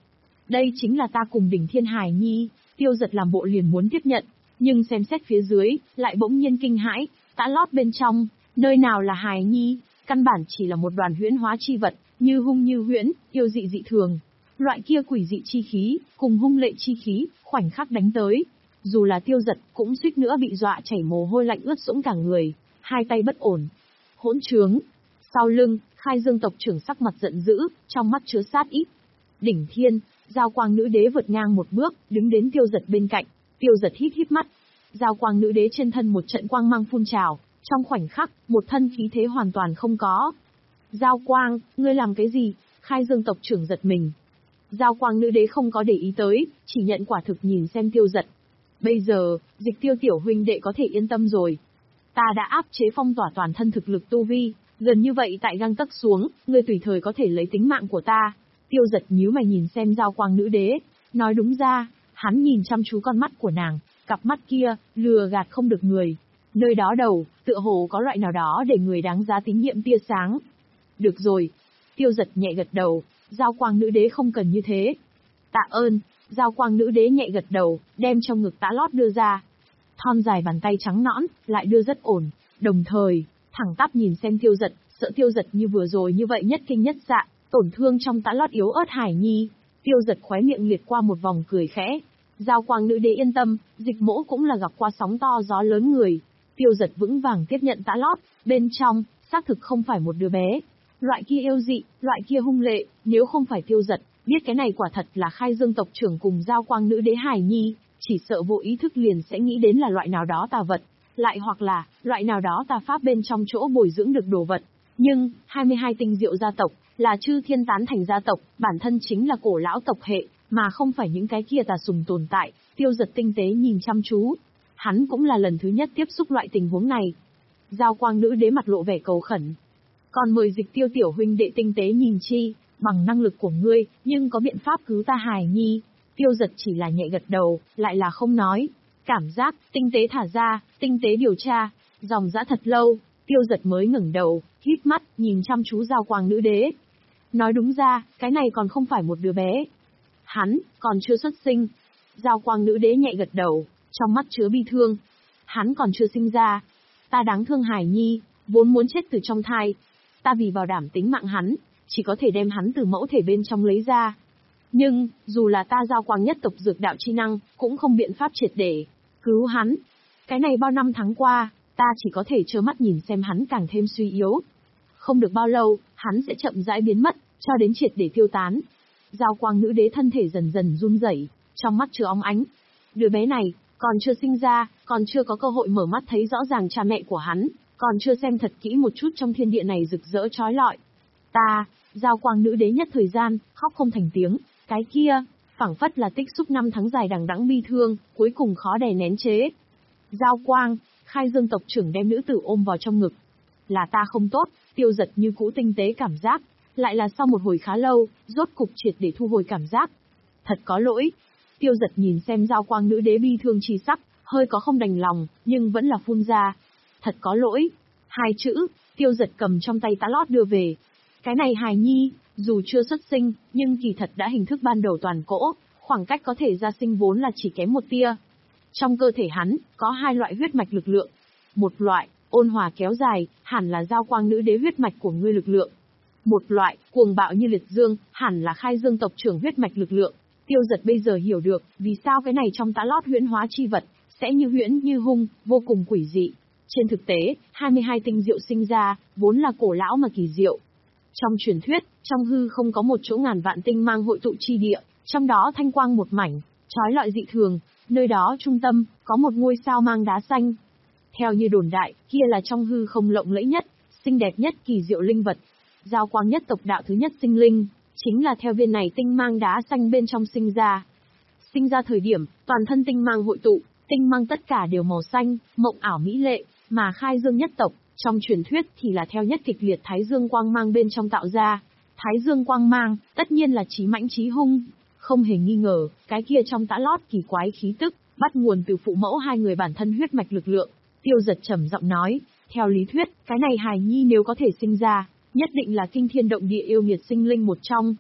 Đây chính là ta cùng đỉnh thiên hài nhi. Tiêu Giật làm bộ liền muốn tiếp nhận, nhưng xem xét phía dưới, lại bỗng nhiên kinh hãi, tã lót bên trong, nơi nào là hài nhi, căn bản chỉ là một đoàn huyễn hóa chi vật, như hung như huyễn, yêu dị dị thường. Loại kia quỷ dị chi khí, cùng hung lệ chi khí, khoảnh khắc đánh tới. Dù là Tiêu Giật, cũng suýt nữa bị dọa chảy mồ hôi lạnh ướt sũng cả người, hai tay bất ổn. Hỗn trướng. Sau lưng, Khai Dương tộc trưởng sắc mặt giận dữ, trong mắt chứa sát ý. Đỉnh thiên, Giao Quang nữ đế vượt ngang một bước, đứng đến Tiêu Giật bên cạnh. Tiêu Giật híp híp mắt. Giao Quang nữ đế trên thân một trận quang mang phun trào, trong khoảnh khắc, một thân khí thế hoàn toàn không có. Giao Quang, ngươi làm cái gì? Khai Dương tộc trưởng giật mình. Giao Quang nữ đế không có để ý tới, chỉ nhận quả thực nhìn xem Tiêu Giật. Bây giờ, Dịch Tiêu tiểu huynh đệ có thể yên tâm rồi. Ta đã áp chế phong tỏa toàn thân thực lực tu vi, gần như vậy tại gang tấc xuống, ngươi tùy thời có thể lấy tính mạng của ta. Tiêu Giật nhíu mày nhìn xem Giao Quang nữ đế, nói đúng ra, hắn nhìn chăm chú con mắt của nàng, cặp mắt kia, lừa gạt không được người. Nơi đó đầu, tựa hồ có loại nào đó để người đáng giá tín nhiệm tia sáng. Được rồi. Tiêu Giật nhẹ gật đầu, Giao Quang nữ đế không cần như thế. Tạ ơn. Giao Quang nữ đế nhẹ gật đầu, đem trong ngực tã lót đưa ra. Thon dài bàn tay trắng nõn, lại đưa rất ổn, đồng thời, thẳng tắp nhìn xem Tiêu Giật, sợ Tiêu Giật như vừa rồi như vậy nhất kinh nhất dạ, tổn thương trong tã lót yếu ớt hải nhi. Tiêu Giật khóe miệng liệt qua một vòng cười khẽ. Giao Quang nữ đế yên tâm, Dịch mỗ cũng là gặp qua sóng to gió lớn người. Tiêu Giật vững vàng tiếp nhận tã lót, bên trong, xác thực không phải một đứa bé. Loại kia yêu dị, loại kia hung lệ, nếu không phải Tiêu Giật, biết cái này quả thật là Khai Dương tộc trưởng cùng Giao Quang nữ đế hải nhi, chỉ sợ vô ý thức liền sẽ nghĩ đến là loại nào đó tà vật, lại hoặc là, loại nào đó tà pháp bên trong chỗ bồi dưỡng được đồ vật. Nhưng, hai mươi hai tinh diệu gia tộc, là chư thiên tán thành gia tộc, bản thân chính là cổ lão tộc hệ, mà không phải những cái kia tà sùng tồn tại. Tiêu Giật tinh tế nhìn chăm chú. Hắn cũng là lần thứ nhất tiếp xúc loại tình huống này. Giao Quang nữ đế mặt lộ vẻ cầu khẩn. Còn mời Dịch Tiêu tiểu huynh đệ tinh tế nhìn chi, bằng năng lực của ngươi, nhưng có biện pháp cứu ta hài nhi. Tiêu Giật chỉ là nhẹ gật đầu, lại là không nói. Cảm giác, tinh tế thả ra, tinh tế điều tra, dòng dã thật lâu, Tiêu Giật mới ngẩng đầu, híp mắt, nhìn chăm chú Giao Quang nữ đế. Nói đúng ra, cái này còn không phải một đứa bé. Hắn, còn chưa xuất sinh. Giao Quang nữ đế nhẹ gật đầu, trong mắt chứa bi thương. Hắn còn chưa sinh ra. Ta đáng thương hài nhi, vốn muốn chết từ trong thai. Ta vì bảo đảm tính mạng hắn, chỉ có thể đem hắn từ mẫu thể bên trong lấy ra. Nhưng, dù là ta Giao Quang nhất tộc dược đạo chi năng, cũng không biện pháp triệt để cứu hắn. Cái này bao năm tháng qua, ta chỉ có thể trơ mắt nhìn xem hắn càng thêm suy yếu. Không được bao lâu, hắn sẽ chậm rãi biến mất, cho đến triệt để tiêu tán. Giao Quang nữ đế thân thể dần dần run rẩy, trong mắt chứa óng ánh. Đứa bé này, còn chưa sinh ra, còn chưa có cơ hội mở mắt thấy rõ ràng cha mẹ của hắn, còn chưa xem thật kỹ một chút trong thiên địa này rực rỡ chói lọi. Ta, Giao Quang nữ đế nhất thời gian, khóc không thành tiếng, cái kia, phảng phất là tích xúc năm tháng dài đằng đẵng bi thương, cuối cùng khó đè nén chế. Giao Quang, Khai Dương tộc trưởng đem nữ tử ôm vào trong ngực. Là ta không tốt. Tiêu Giật như cũ tinh tế cảm giác, lại là sau một hồi khá lâu, rốt cục triệt để thu hồi cảm giác. Thật có lỗi. Tiêu Giật nhìn xem Giao Quang nữ đế bi thương chi sắc, hơi có không đành lòng, nhưng vẫn là phun ra. Thật có lỗi. Hai chữ, Tiêu Giật cầm trong tay tã lót đưa về. Cái này hài nhi, dù chưa xuất sinh, nhưng kỳ thật đã hình thức ban đầu toàn cỗ, khoảng cách có thể ra sinh vốn là chỉ kém một tia. Trong cơ thể hắn, có hai loại huyết mạch lực lượng. Một loại, ôn hòa kéo dài, hẳn là Giao Quang nữ đế huyết mạch của ngươi lực lượng. Một loại, cuồng bạo như liệt dương, hẳn là Khai Dương tộc trưởng huyết mạch lực lượng. Tiêu Giật bây giờ hiểu được, vì sao cái này trong tã lót huyễn hóa chi vật, sẽ như huyễn như hung, vô cùng quỷ dị. Trên thực tế, hai mươi hai tinh diệu sinh ra, vốn là cổ lão mà kỳ diệu. Trong truyền thuyết, trong hư không có một chỗ ngàn vạn tinh mang hội tụ chi địa, trong đó thanh quang một mảnh, chói lọi dị thường, nơi đó trung tâm, có một ngôi sao mang đá xanh. Theo như đồn đại, kia là trong hư không lộng lẫy nhất, xinh đẹp nhất kỳ diệu linh vật. Giao Quang nhất tộc đạo thứ nhất sinh linh, chính là theo viên này tinh mang đá xanh bên trong sinh ra. Sinh ra thời điểm, toàn thân tinh mang hội tụ, tinh mang tất cả đều màu xanh, mộng ảo mỹ lệ, mà Khai Dương nhất tộc, trong truyền thuyết thì là theo nhất kịch liệt Thái Dương quang mang bên trong tạo ra. Thái Dương quang mang, tất nhiên là chí mãnh chí hung. Không hề nghi ngờ, cái kia trong tã lót kỳ quái khí tức, bắt nguồn từ phụ mẫu hai người bản thân huyết mạch lực lượng. Tiêu Giật trầm giọng nói, theo lý thuyết, cái này hài nhi nếu có thể sinh ra, nhất định là kinh thiên động địa yêu nghiệt sinh linh một trong.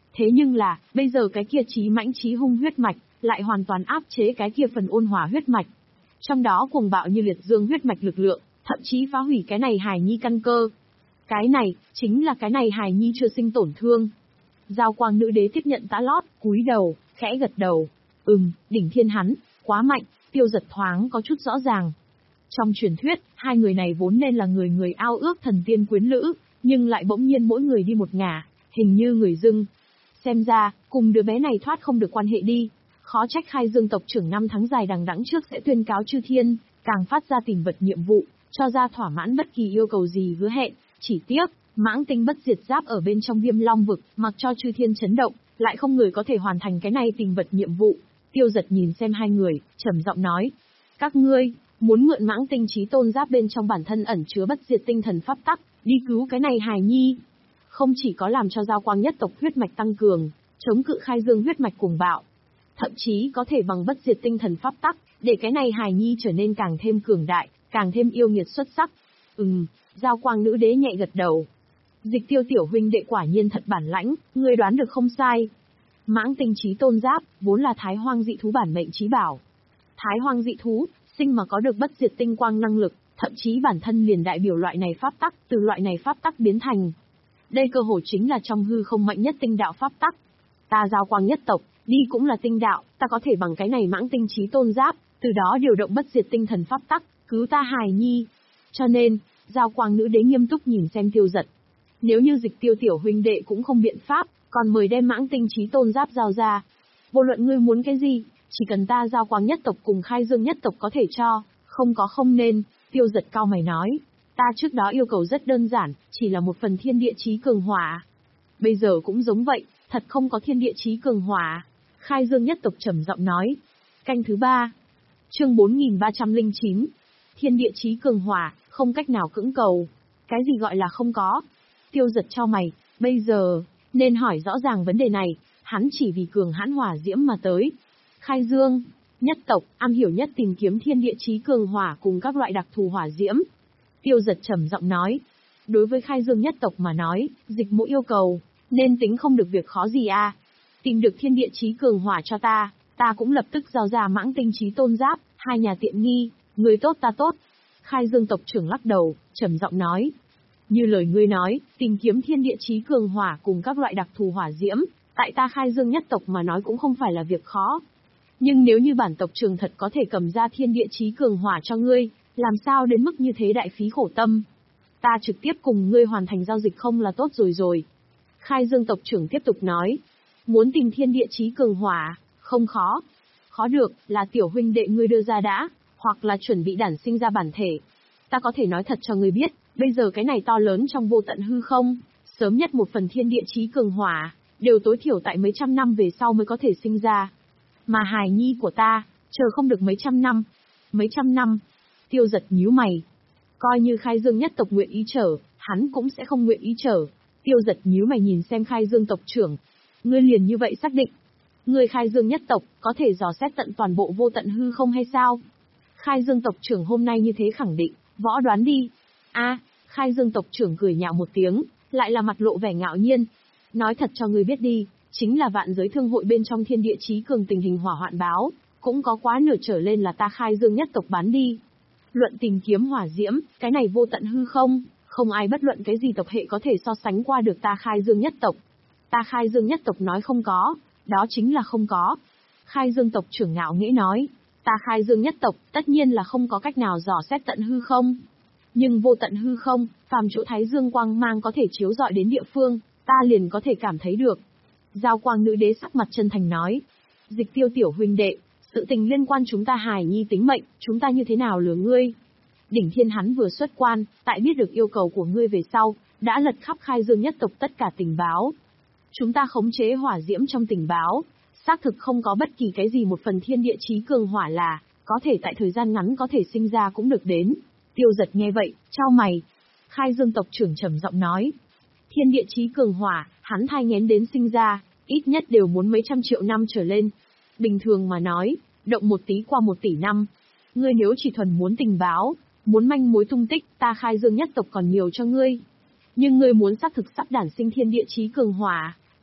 Thế nhưng là, bây giờ cái kia chí mãnh chí hung huyết mạch, lại hoàn toàn áp chế cái kia phần ôn hòa huyết mạch. Trong đó cuồng bạo như liệt dương huyết mạch lực lượng, thậm chí phá hủy cái này hài nhi căn cơ. Cái này, chính là cái này hài nhi chưa sinh tổn thương. Giao quang nữ đế tiếp nhận tã lót, cúi đầu, khẽ gật đầu. Ừm, đỉnh thiên hắn, quá mạnh, Tiêu Giật thoáng có chút rõ ràng. Trong truyền thuyết, hai người này vốn nên là người người ao ước thần tiên quyến lữ, nhưng lại bỗng nhiên mỗi người đi một ngả, hình như người dưng. Xem ra, cùng đứa bé này thoát không được quan hệ đi. Khó trách Khai Dương tộc trưởng năm tháng dài đằng đẵng trước sẽ tuyên cáo chư thiên, càng phát ra tìm vật nhiệm vụ, cho ra thỏa mãn bất kỳ yêu cầu gì hứa hẹn. Chỉ tiếc, mãng tinh bất diệt giáp ở bên trong Viêm Long vực, mặc cho chư thiên chấn động, lại không người có thể hoàn thành cái này tìm vật nhiệm vụ. Tiêu Giật nhìn xem hai người, trầm giọng nói: các ngươi muốn mượn mãng tinh chí tôn giáp bên trong bản thân ẩn chứa bất diệt tinh thần pháp tắc, đi cứu cái này hài nhi. Không chỉ có làm cho Giao Quang nhất tộc huyết mạch tăng cường, chống cự Khai Dương huyết mạch cuồng bạo, thậm chí có thể bằng bất diệt tinh thần pháp tắc, để cái này hài nhi trở nên càng thêm cường đại, càng thêm yêu nghiệt xuất sắc. Ừm, Giao Quang nữ đế nhẹ gật đầu. Dịch Tiêu tiểu huynh đệ quả nhiên thật bản lãnh, ngươi đoán được không sai. Mãng tinh chí tôn giáp, vốn là thái hoang dị thú bản mệnh chí bảo. Thái hoang dị thú, sinh mà có được bất diệt tinh quang năng lực, thậm chí bản thân liền đại biểu loại này pháp tắc, từ loại này pháp tắc biến thành. Đây cơ hội chính là trong hư không mạnh nhất tinh đạo pháp tắc. Ta Giao Quang nhất tộc, đi cũng là tinh đạo, ta có thể bằng cái này mãng tinh chí tôn giáp, từ đó điều động bất diệt tinh thần pháp tắc, cứu ta hài nhi. Cho nên, Giao Quang nữ đế nghiêm túc nhìn xem Tiêu Giật. Nếu như Dịch Tiêu tiểu huynh đệ cũng không biện pháp, còn mời đem mãng tinh chí tôn giáp giao ra. Vô luận ngươi muốn cái gì, chỉ cần ta Giao Quang nhất tộc cùng Khai Dương nhất tộc có thể cho, không có không nên. Tiêu Giật cao mày nói, ta trước đó yêu cầu rất đơn giản, chỉ là một phần thiên địa chí cường hỏa. Bây giờ cũng giống vậy, thật không có thiên địa chí cường hỏa. Khai Dương nhất tộc trầm giọng nói. Canh thứ ba. Chương bốn nghìn ba trăm lẻ chín. Thiên địa chí cường hỏa, không cách nào cưỡng cầu. Cái gì gọi là không có? Tiêu Giật cho mày, bây giờ, nên hỏi rõ ràng vấn đề này, hắn chỉ vì cường hãn hỏa diễm mà tới. Khai Dương nhất tộc, am hiểu nhất tìm kiếm thiên địa chí cường hỏa cùng các loại đặc thù hỏa diễm. Tiêu Giật trầm giọng nói. Đối với Khai Dương nhất tộc mà nói, dịch mũ yêu cầu, nên tính không được việc khó gì à. Tìm được thiên địa chí cường hỏa cho ta, ta cũng lập tức giao ra mãng tinh chí tôn giáp, hai nhà tiện nghi, người tốt ta tốt. Khai Dương tộc trưởng lắc đầu, trầm giọng nói. Như lời ngươi nói, tìm kiếm thiên địa chí cường hỏa cùng các loại đặc thù hỏa diễm, tại ta Khai Dương nhất tộc mà nói cũng không phải là việc khó. Nhưng nếu như bản tộc trưởng thật có thể cầm ra thiên địa chí cường hỏa cho ngươi, làm sao đến mức như thế đại phí khổ tâm? Ta trực tiếp cùng ngươi hoàn thành giao dịch không là tốt rồi rồi. Khai Dương tộc trưởng tiếp tục nói. Muốn tìm thiên địa chí cường hỏa, không khó. Khó được, là tiểu huynh đệ ngươi đưa ra đã, hoặc là chuẩn bị đản sinh ra bản thể. Ta có thể nói thật cho ngươi biết, bây giờ cái này to lớn trong vô tận hư không, sớm nhất một phần thiên địa chí cường hỏa, đều tối thiểu tại mấy trăm năm về sau mới có thể sinh ra. Mà hài nhi của ta, chờ không được mấy trăm năm. Mấy trăm năm. Tiêu Giật nhíu mày. Coi như Khai Dương nhất tộc nguyện ý trở, hắn cũng sẽ không nguyện ý trở. Tiêu Giật nhíu mày nhìn xem Khai Dương tộc trưởng. Ngươi liền như vậy xác định. Ngươi Khai Dương nhất tộc, có thể dò xét tận toàn bộ vô tận hư không hay sao? Khai Dương tộc trưởng hôm nay như thế khẳng định, võ đoán đi. A, Khai Dương tộc trưởng cười nhạo một tiếng, lại là mặt lộ vẻ ngạo nhiên. Nói thật cho ngươi biết đi, chính là vạn giới thương hội bên trong thiên địa chí cường tình hình hỏa hoạn báo, cũng có quá nửa trở lên là ta Khai Dương nhất tộc bán đi. Luận tìm kiếm hỏa diễm, cái này vô tận hư không, không ai bất luận cái gì tộc hệ có thể so sánh qua được ta Khai Dương nhất tộc. Ta Khai Dương nhất tộc nói không có, đó chính là không có. Khai Dương tộc trưởng ngạo nghễ nói, ta Khai Dương nhất tộc tất nhiên là không có cách nào dò xét tận hư không. Nhưng vô tận hư không, phàm chỗ Thái Dương quang mang có thể chiếu rọi đến địa phương, ta liền có thể cảm thấy được. Giao Quang nữ đế sắc mặt chân thành nói, Dịch Tiêu tiểu huynh đệ, sự tình liên quan chúng ta hài nhi tính mệnh, chúng ta như thế nào lừa ngươi? Đỉnh Thiên hắn vừa xuất quan, tại biết được yêu cầu của ngươi về sau, đã lật khắp Khai Dương nhất tộc tất cả tình báo. Chúng ta khống chế hỏa diễm trong tình báo, xác thực không có bất kỳ cái gì một phần thiên địa chí cường hỏa là, có thể tại thời gian ngắn có thể sinh ra cũng được đến. Tiêu Giật nghe vậy, chau mày. Khai Dương tộc trưởng trầm giọng nói, thiên địa chí cường hỏa, hắn thai nghén đến sinh ra, ít nhất đều muốn mấy trăm triệu năm trở lên. Bình thường mà nói, động một tí qua một tỷ năm. Ngươi nếu chỉ thuần muốn tình báo, muốn manh mối tung tích, ta Khai Dương nhất tộc còn nhiều cho ngươi. Nhưng ngươi muốn xác thực sắp đản sinh thiên địa chí cường hỏa,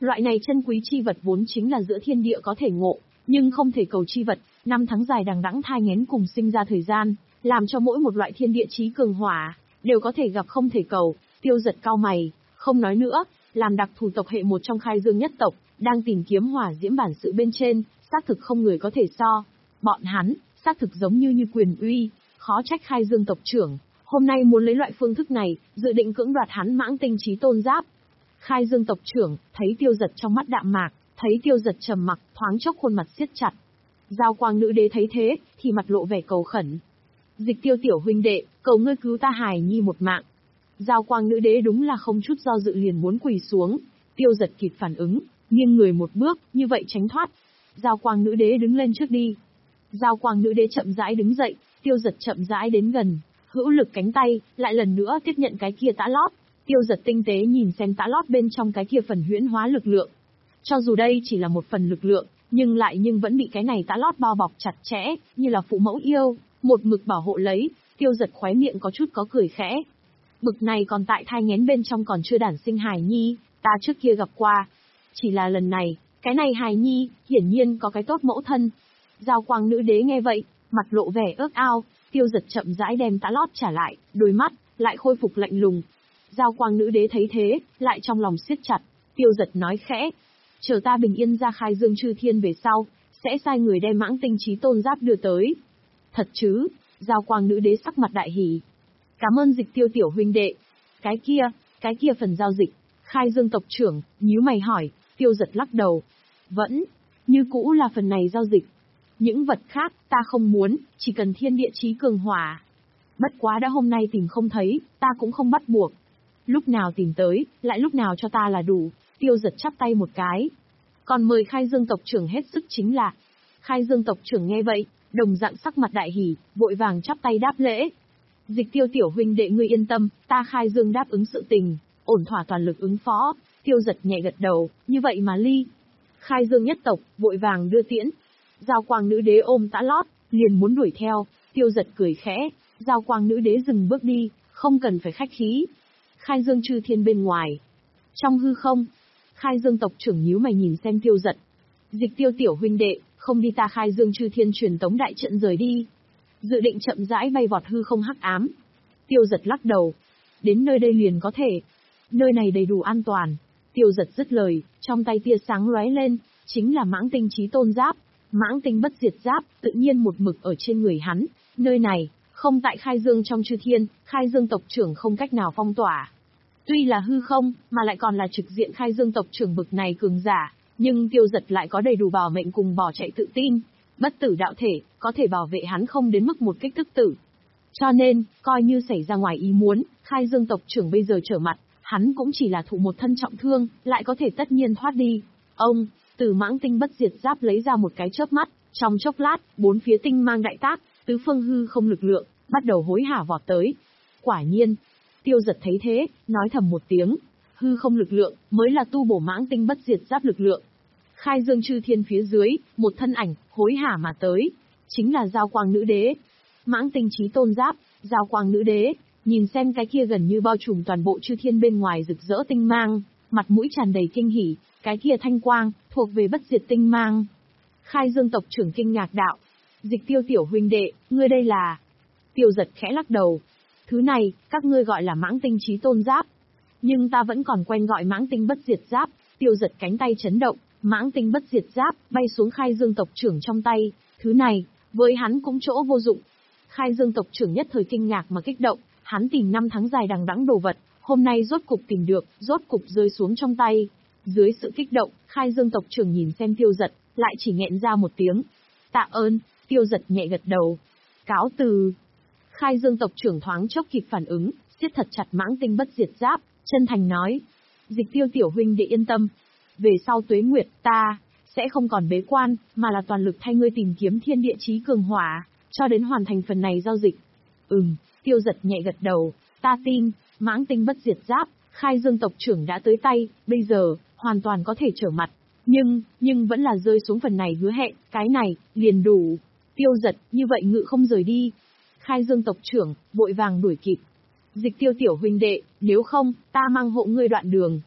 Loại này chân quý chi vật vốn chính là giữa thiên địa có thể ngộ, nhưng không thể cầu chi vật, năm tháng dài đằng đẵng thai nghén cùng sinh ra thời gian, làm cho mỗi một loại thiên địa chí cường hỏa, đều có thể gặp không thể cầu. Tiêu Giật cau mày, không nói nữa, làm đặc thù tộc hệ một trong Khai Dương nhất tộc, đang tìm kiếm hỏa diễm bản sự bên trên, xác thực không người có thể so. Bọn hắn, xác thực giống như như quyền uy, khó trách Khai Dương tộc trưởng, hôm nay muốn lấy loại phương thức này, dự định cưỡng đoạt hắn Mãng Tinh Chí Tôn Giáp. Khai Dương tộc trưởng, thấy Tiêu Giật trong mắt đạm mạc, thấy Tiêu Giật trầm mặc, thoáng chốc khuôn mặt siết chặt. Giao Quang nữ đế thấy thế, thì mặt lộ vẻ cầu khẩn. Dịch Tiêu tiểu huynh đệ, cầu ngươi cứu ta hài nhi một mạng. Giao Quang nữ đế đúng là không chút do dự liền muốn quỳ xuống. Tiêu Giật kịp phản ứng, nghiêng người một bước, như vậy tránh thoát. Giao Quang nữ đế đứng lên trước đi. Giao Quang nữ đế chậm rãi đứng dậy, Tiêu Giật chậm rãi đến gần, hữu lực cánh tay, lại lần nữa tiếp nhận cái kia tã lót. Tiêu Giật tinh tế nhìn xem tã lót bên trong cái kia phần huyễn hóa lực lượng. Cho dù đây chỉ là một phần lực lượng, nhưng lại nhưng vẫn bị cái này tã lót bao bọc chặt chẽ, như là phụ mẫu yêu, một mực bảo hộ lấy. Tiêu Giật khóe miệng có chút có cười khẽ. Bực này còn tại thai nghén bên trong còn chưa đản sinh hài nhi, ta trước kia gặp qua. Chỉ là lần này, cái này hài nhi, hiển nhiên có cái tốt mẫu thân. Giao Quang nữ đế nghe vậy, mặt lộ vẻ ước ao. Tiêu Giật chậm rãi đem tã lót trả lại, đôi mắt lại khôi phục lạnh lùng. Giao Quang nữ đế thấy thế, lại trong lòng siết chặt. Tiêu Giật nói khẽ, chờ ta bình yên ra Khai Dương chư thiên về sau, sẽ sai người đem Mãng Tinh Chí Tôn Giáp đưa tới. Thật chứ? Giao Quang nữ đế sắc mặt đại hỉ. Cảm ơn Dịch Tiêu tiểu huynh đệ. Cái kia, cái kia phần giao dịch. Khai Dương tộc trưởng nhíu mày hỏi. Tiêu Giật lắc đầu. Vẫn như cũ là phần này giao dịch. Những vật khác ta không muốn, chỉ cần thiên địa chí cường hỏa. Bất quá đã hôm nay tìm không thấy, ta cũng không bắt buộc. Lúc nào tìm tới, lại lúc nào cho ta là đủ. Tiêu Giật chắp tay một cái. Còn mời Khai Dương tộc trưởng hết sức chính là. Khai Dương tộc trưởng nghe vậy, đồng dạng sắc mặt đại hỉ, vội vàng chắp tay đáp lễ. Dịch Tiêu tiểu huynh đệ ngươi yên tâm, ta Khai Dương đáp ứng sự tình, ổn thỏa toàn lực ứng phó. Tiêu Giật nhẹ gật đầu, như vậy mà ly. Khai Dương nhất tộc, vội vàng đưa tiễn. Giao Quang nữ đế ôm tã lót, liền muốn đuổi theo. Tiêu Giật cười khẽ, Giao Quang nữ đế dừng bước đi, không cần phải khách khí. Khai Dương chư thiên bên ngoài. Trong hư không, Khai Dương tộc trưởng nhíu mày nhìn xem Tiêu Giật. Dịch Tiêu tiểu huynh đệ, không đi ta Khai Dương chư thiên truyền tống đại trận rời đi. Dự định chậm rãi bay vọt hư không hắc ám. Tiêu Giật lắc đầu. Đến nơi đây liền có thể. Nơi này đầy đủ an toàn. Tiêu Giật dứt lời, trong tay tia sáng lóe lên, chính là Mãng Tinh Chí Tôn Giáp. Mãng Tinh Bất Diệt Giáp, tự nhiên một mực ở trên người hắn. Nơi này, không tại Khai Dương trong chư thiên, Khai Dương tộc trưởng không cách nào phong tỏa. Tuy là hư không, mà lại còn là trực diện Khai Dương tộc trưởng bực này cường giả, nhưng Tiêu Giật lại có đầy đủ bảo mệnh cùng bỏ chạy tự tin. Bất tử đạo thể, có thể bảo vệ hắn không đến mức một kích tức tử. Cho nên, coi như xảy ra ngoài ý muốn, Khai Dương tộc trưởng bây giờ trở mặt, hắn cũng chỉ là thụ một thân trọng thương, lại có thể tất nhiên thoát đi. Ông, từ Mãng Tinh Bất Diệt Giáp lấy ra một cái chớp mắt, trong chốc lát, bốn phía tinh mang đại tác, tứ phương hư không lực lượng, bắt đầu hối hả vọt tới. Quả nhiên, Tiêu Giật thấy thế, nói thầm một tiếng, hư không lực lượng, mới là tu bổ Mãng Tinh Bất Diệt Giáp lực lượng. Khai Dương chư thiên phía dưới, một thân ảnh, hối hả mà tới, chính là Giao Quang nữ đế. Mãng Tinh Chí Tôn Giáp, Giao Quang nữ đế, nhìn xem cái kia gần như bao trùm toàn bộ chư thiên bên ngoài rực rỡ tinh mang, mặt mũi tràn đầy kinh hỉ, cái kia thanh quang, thuộc về bất diệt tinh mang. Khai Dương tộc trưởng kinh ngạc đạo, Dịch Tiêu tiểu huynh đệ, ngươi đây là... Tiêu Giật khẽ lắc đầu, thứ này, các ngươi gọi là Mãng Tinh Chí Tôn Giáp, nhưng ta vẫn còn quen gọi Mãng Tinh Bất Diệt Giáp. Tiêu Giật cánh tay chấn động, Mãng Tinh Bất Diệt Giáp bay xuống Khai Dương tộc trưởng trong tay, thứ này, với hắn cũng chỗ vô dụng. Khai Dương tộc trưởng nhất thời kinh ngạc mà kích động, hắn tìm năm tháng dài đằng đẵng đồ vật, hôm nay rốt cục tìm được, rốt cục rơi xuống trong tay. Dưới sự kích động, Khai Dương tộc trưởng nhìn xem Tiêu Giật, lại chỉ nghẹn ra một tiếng. Tạ ơn. Tiêu Giật nhẹ gật đầu. Cáo từ. Khai Dương tộc trưởng thoáng chốc kịp phản ứng, siết thật chặt Mãng Tinh Bất Diệt Giáp, chân thành nói. Dịch Tiêu tiểu huynh đệ yên tâm. Về sau tuế nguyệt, ta sẽ không còn bế quan, mà là toàn lực thay ngươi tìm kiếm thiên địa chí cường hỏa, cho đến hoàn thành phần này giao dịch. Ừm, Tiêu Giật nhẹ gật đầu, ta tin, Mãng Tinh Bất Diệt Giáp, Khai Dương tộc trưởng đã tới tay, bây giờ, hoàn toàn có thể trở mặt. Nhưng, nhưng vẫn là rơi xuống phần này hứa hẹn, cái này, liền đủ. Tiêu Giật, như vậy ngự không rời đi. Khai Dương tộc trưởng, vội vàng đuổi kịp. Dịch Tiêu tiểu huynh đệ, nếu không, ta mang hộ ngươi đoạn đường.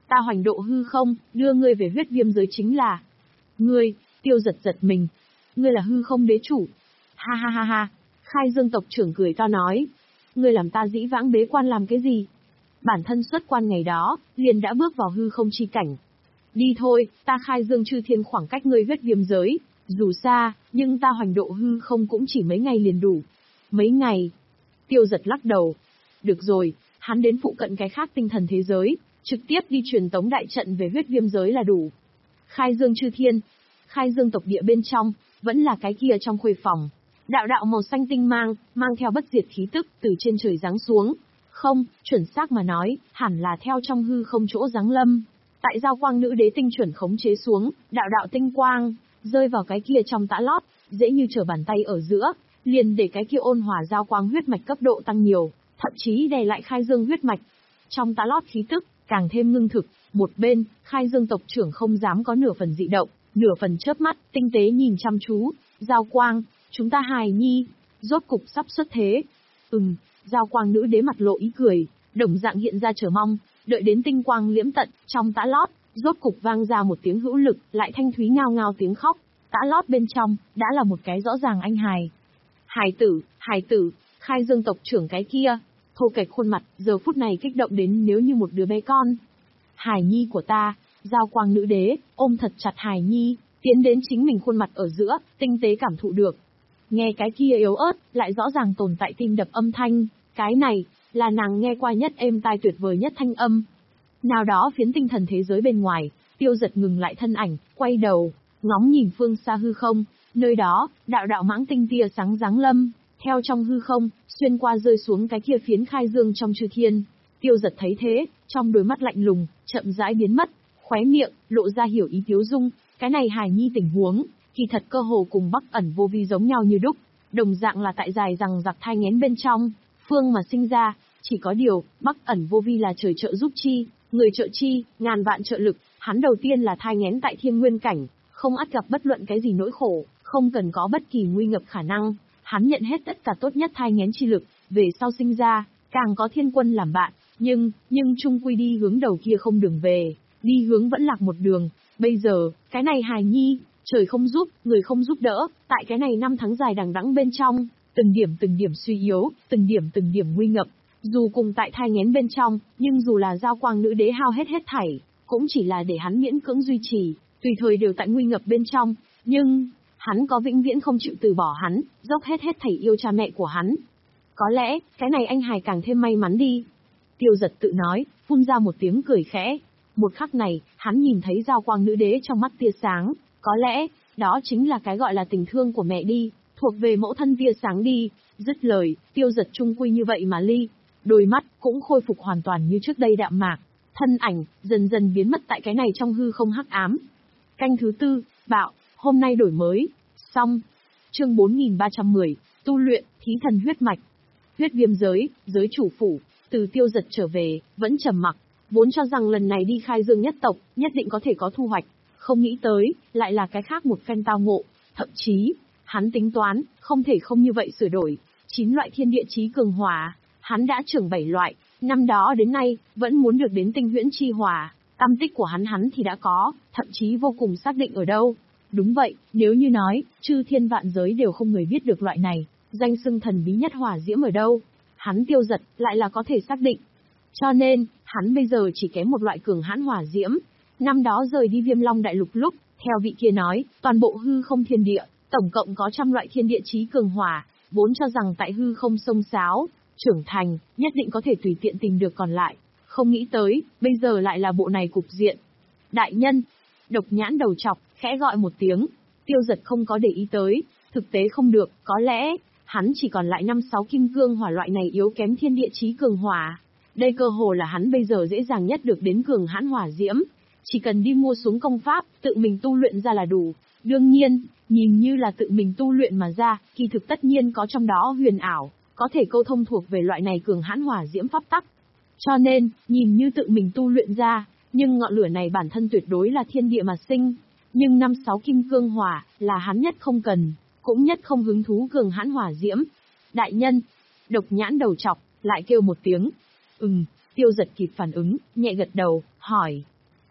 ta hoành độ hư không, đưa ngươi về huyết viêm giới chính là... Ngươi, Tiêu Giật giật mình. Ngươi là hư không đế chủ. Ha ha ha ha, Khai Dương tộc trưởng cười to nói. Ngươi làm ta dĩ vãng bế quan làm cái gì? Bản thân xuất quan ngày đó, liền đã bước vào hư không chi cảnh. Đi thôi, ta Khai Dương chư thiên khoảng cách ngươi huyết viêm giới, dù xa, nhưng ta hoành độ hư không cũng chỉ mấy ngày liền đủ. Mấy ngày? Tiêu Giật lắc đầu. Được rồi, hắn đến phụ cận cái khác tinh thần thế giới, trực tiếp đi truyền tống đại trận về huyết viêm giới là đủ. Khai Dương chư thiên, Khai Dương tộc địa bên trong, vẫn là cái kia trong khuê phòng. Đạo đạo màu xanh tinh mang, mang theo bất diệt khí tức từ trên trời giáng xuống. Không, chuẩn xác mà nói, hẳn là theo trong hư không chỗ giáng lâm. Tại giao quang nữ đế tinh chuẩn khống chế xuống, đạo đạo tinh quang, rơi vào cái kia trong tã lót, dễ như trở bàn tay ở giữa, liền để cái kia ôn hòa giao quang huyết mạch cấp độ tăng nhiều, thậm chí đè lại Khai Dương huyết mạch. Trong tã lót khí tức, càng thêm ngưng thực, một bên, Khai Dương tộc trưởng không dám có nửa phần dị động, nửa phần chớp mắt, tinh tế nhìn chăm chú, giao quang, chúng ta hài nhi, rốt cục sắp xuất thế. Ừm, giao quang nữ đế mặt lộ ý cười, đồng dạng hiện ra chờ mong, đợi đến tinh quang liễm tận, trong tã lót, rốt cục vang ra một tiếng hữu lực, lại thanh thúy ngao ngao tiếng khóc, tã lót bên trong, đã là một cái rõ ràng anh hài. Hài tử, hài tử, Khai Dương tộc trưởng cái kia, thô kệch khuôn mặt, giờ phút này kích động đến nếu như một đứa bé con. Hài nhi của ta, giao quang nữ đế, ôm thật chặt hài nhi, tiến đến chính mình khuôn mặt ở giữa, tinh tế cảm thụ được. Nghe cái kia yếu ớt, lại rõ ràng tồn tại tim đập âm thanh, cái này, là nàng nghe qua nhất êm tai tuyệt vời nhất thanh âm. Nào đó phiến tinh thần thế giới bên ngoài, Tiêu Giật ngừng lại thân ảnh, quay đầu, ngóng nhìn phương xa hư không, nơi đó, đạo đạo mãng tinh tia sáng giáng lâm, theo trong hư không, xuyên qua rơi xuống cái kia phiến Khai Dương trong chư thiên. Tiêu Giật thấy thế, trong đôi mắt lạnh lùng, chậm rãi biến mất, khóe miệng, lộ ra hiểu ý tiếu dung, cái này hài nhi tình huống, kỳ thật cơ hồ cùng Bắc Ẩn Vô Vi giống nhau như đúc, đồng dạng là tại dài rằng giặc thai nghén bên trong, phương mà sinh ra, chỉ có điều, Bắc Ẩn Vô Vi là trời trợ giúp chi, người trợ chi, ngàn vạn trợ lực, hắn đầu tiên là thai nghén tại thiên nguyên cảnh, không ắt gặp bất luận cái gì nỗi khổ, không cần có bất kỳ nguy ngập khả năng, hắn nhận hết tất cả tốt nhất thai nghén chi lực, về sau sinh ra, càng có thiên quân làm bạn, nhưng, nhưng chung quy đi hướng đầu kia không đường về, đi hướng vẫn lạc một đường, bây giờ, cái này hài nhi, trời không giúp, người không giúp đỡ, tại cái này năm tháng dài đằng đẵng bên trong, từng điểm từng điểm suy yếu, từng điểm từng điểm nguy ngập, dù cùng tại thai nghén bên trong, nhưng dù là giao quang nữ đế hao hết hết thảy, cũng chỉ là để hắn miễn cưỡng duy trì, tùy thời đều tại nguy ngập bên trong, nhưng, hắn có vĩnh viễn không chịu từ bỏ hắn, dốc hết hết thảy yêu cha mẹ của hắn. Có lẽ, cái này anh hài càng thêm may mắn đi. Tiêu Giật tự nói, phun ra một tiếng cười khẽ. Một khắc này, hắn nhìn thấy giao quang nữ đế trong mắt tia sáng, có lẽ, đó chính là cái gọi là tình thương của mẹ đi, thuộc về mẫu thân tia sáng đi. Dứt lời, Tiêu Giật chung quy như vậy mà ly, đôi mắt cũng khôi phục hoàn toàn như trước đây đạm mạc, thân ảnh dần dần biến mất tại cái này trong hư không hắc ám. Canh thứ tư, bạo, hôm nay đổi mới, xong. Chương bốn nghìn ba trăm mười, tu luyện, thí thần huyết mạch. Huyết viêm giới, giới chủ phủ, từ Tiêu Giật trở về, vẫn trầm mặc, vốn cho rằng lần này đi Khai Dương nhất tộc, nhất định có thể có thu hoạch, không nghĩ tới, lại là cái khác một phen tao ngộ, thậm chí, hắn tính toán, không thể không như vậy sửa đổi, chín loại thiên địa chí cường hỏa, hắn đã trưởng bảy loại, năm đó đến nay, vẫn muốn được đến tinh huyễn chi hỏa, tâm tích của hắn hắn thì đã có, thậm chí vô cùng xác định ở đâu. Đúng vậy, nếu như nói, chư thiên vạn giới đều không người biết được loại này, danh xưng thần bí nhất hỏa diễm ở đâu, hắn Tiêu Giật lại là có thể xác định. Cho nên, hắn bây giờ chỉ kém một loại cường hãn hỏa diễm. Năm đó rời đi Viêm Long Đại Lục lúc, theo vị kia nói, toàn bộ hư không thiên địa, tổng cộng có trăm loại thiên địa chí cường hỏa, vốn cho rằng tại hư không sông sáo, trưởng thành, nhất định có thể tùy tiện tìm được còn lại. Không nghĩ tới, bây giờ lại là bộ này cục diện. Đại nhân, độc nhãn đầu chọc, khẽ gọi một tiếng. Tiêu Giật không có để ý tới, thực tế không được, có lẽ, hắn chỉ còn lại năm sáu kim cương hỏa loại này yếu kém thiên địa chí cường hỏa. Đây cơ hồ là hắn bây giờ dễ dàng nhất được đến cường hãn hỏa diễm. Chỉ cần đi mua xuống công pháp, tự mình tu luyện ra là đủ. Đương nhiên, nhìn như là tự mình tu luyện mà ra, kỳ thực tất nhiên có trong đó huyền ảo, có thể câu thông thuộc về loại này cường hãn hỏa diễm pháp tắc. Cho nên, nhìn như tự mình tu luyện ra, nhưng ngọn lửa này bản thân tuyệt đối là thiên địa mà sinh. Nhưng năm sáu kim cương hỏa, là hắn nhất không cần, cũng nhất không hứng thú cường hãn hỏa diễm. Đại nhân, độc nhãn đầu chọc, lại kêu một tiếng. Ừm, Tiêu Giật kịp phản ứng, nhẹ gật đầu, hỏi,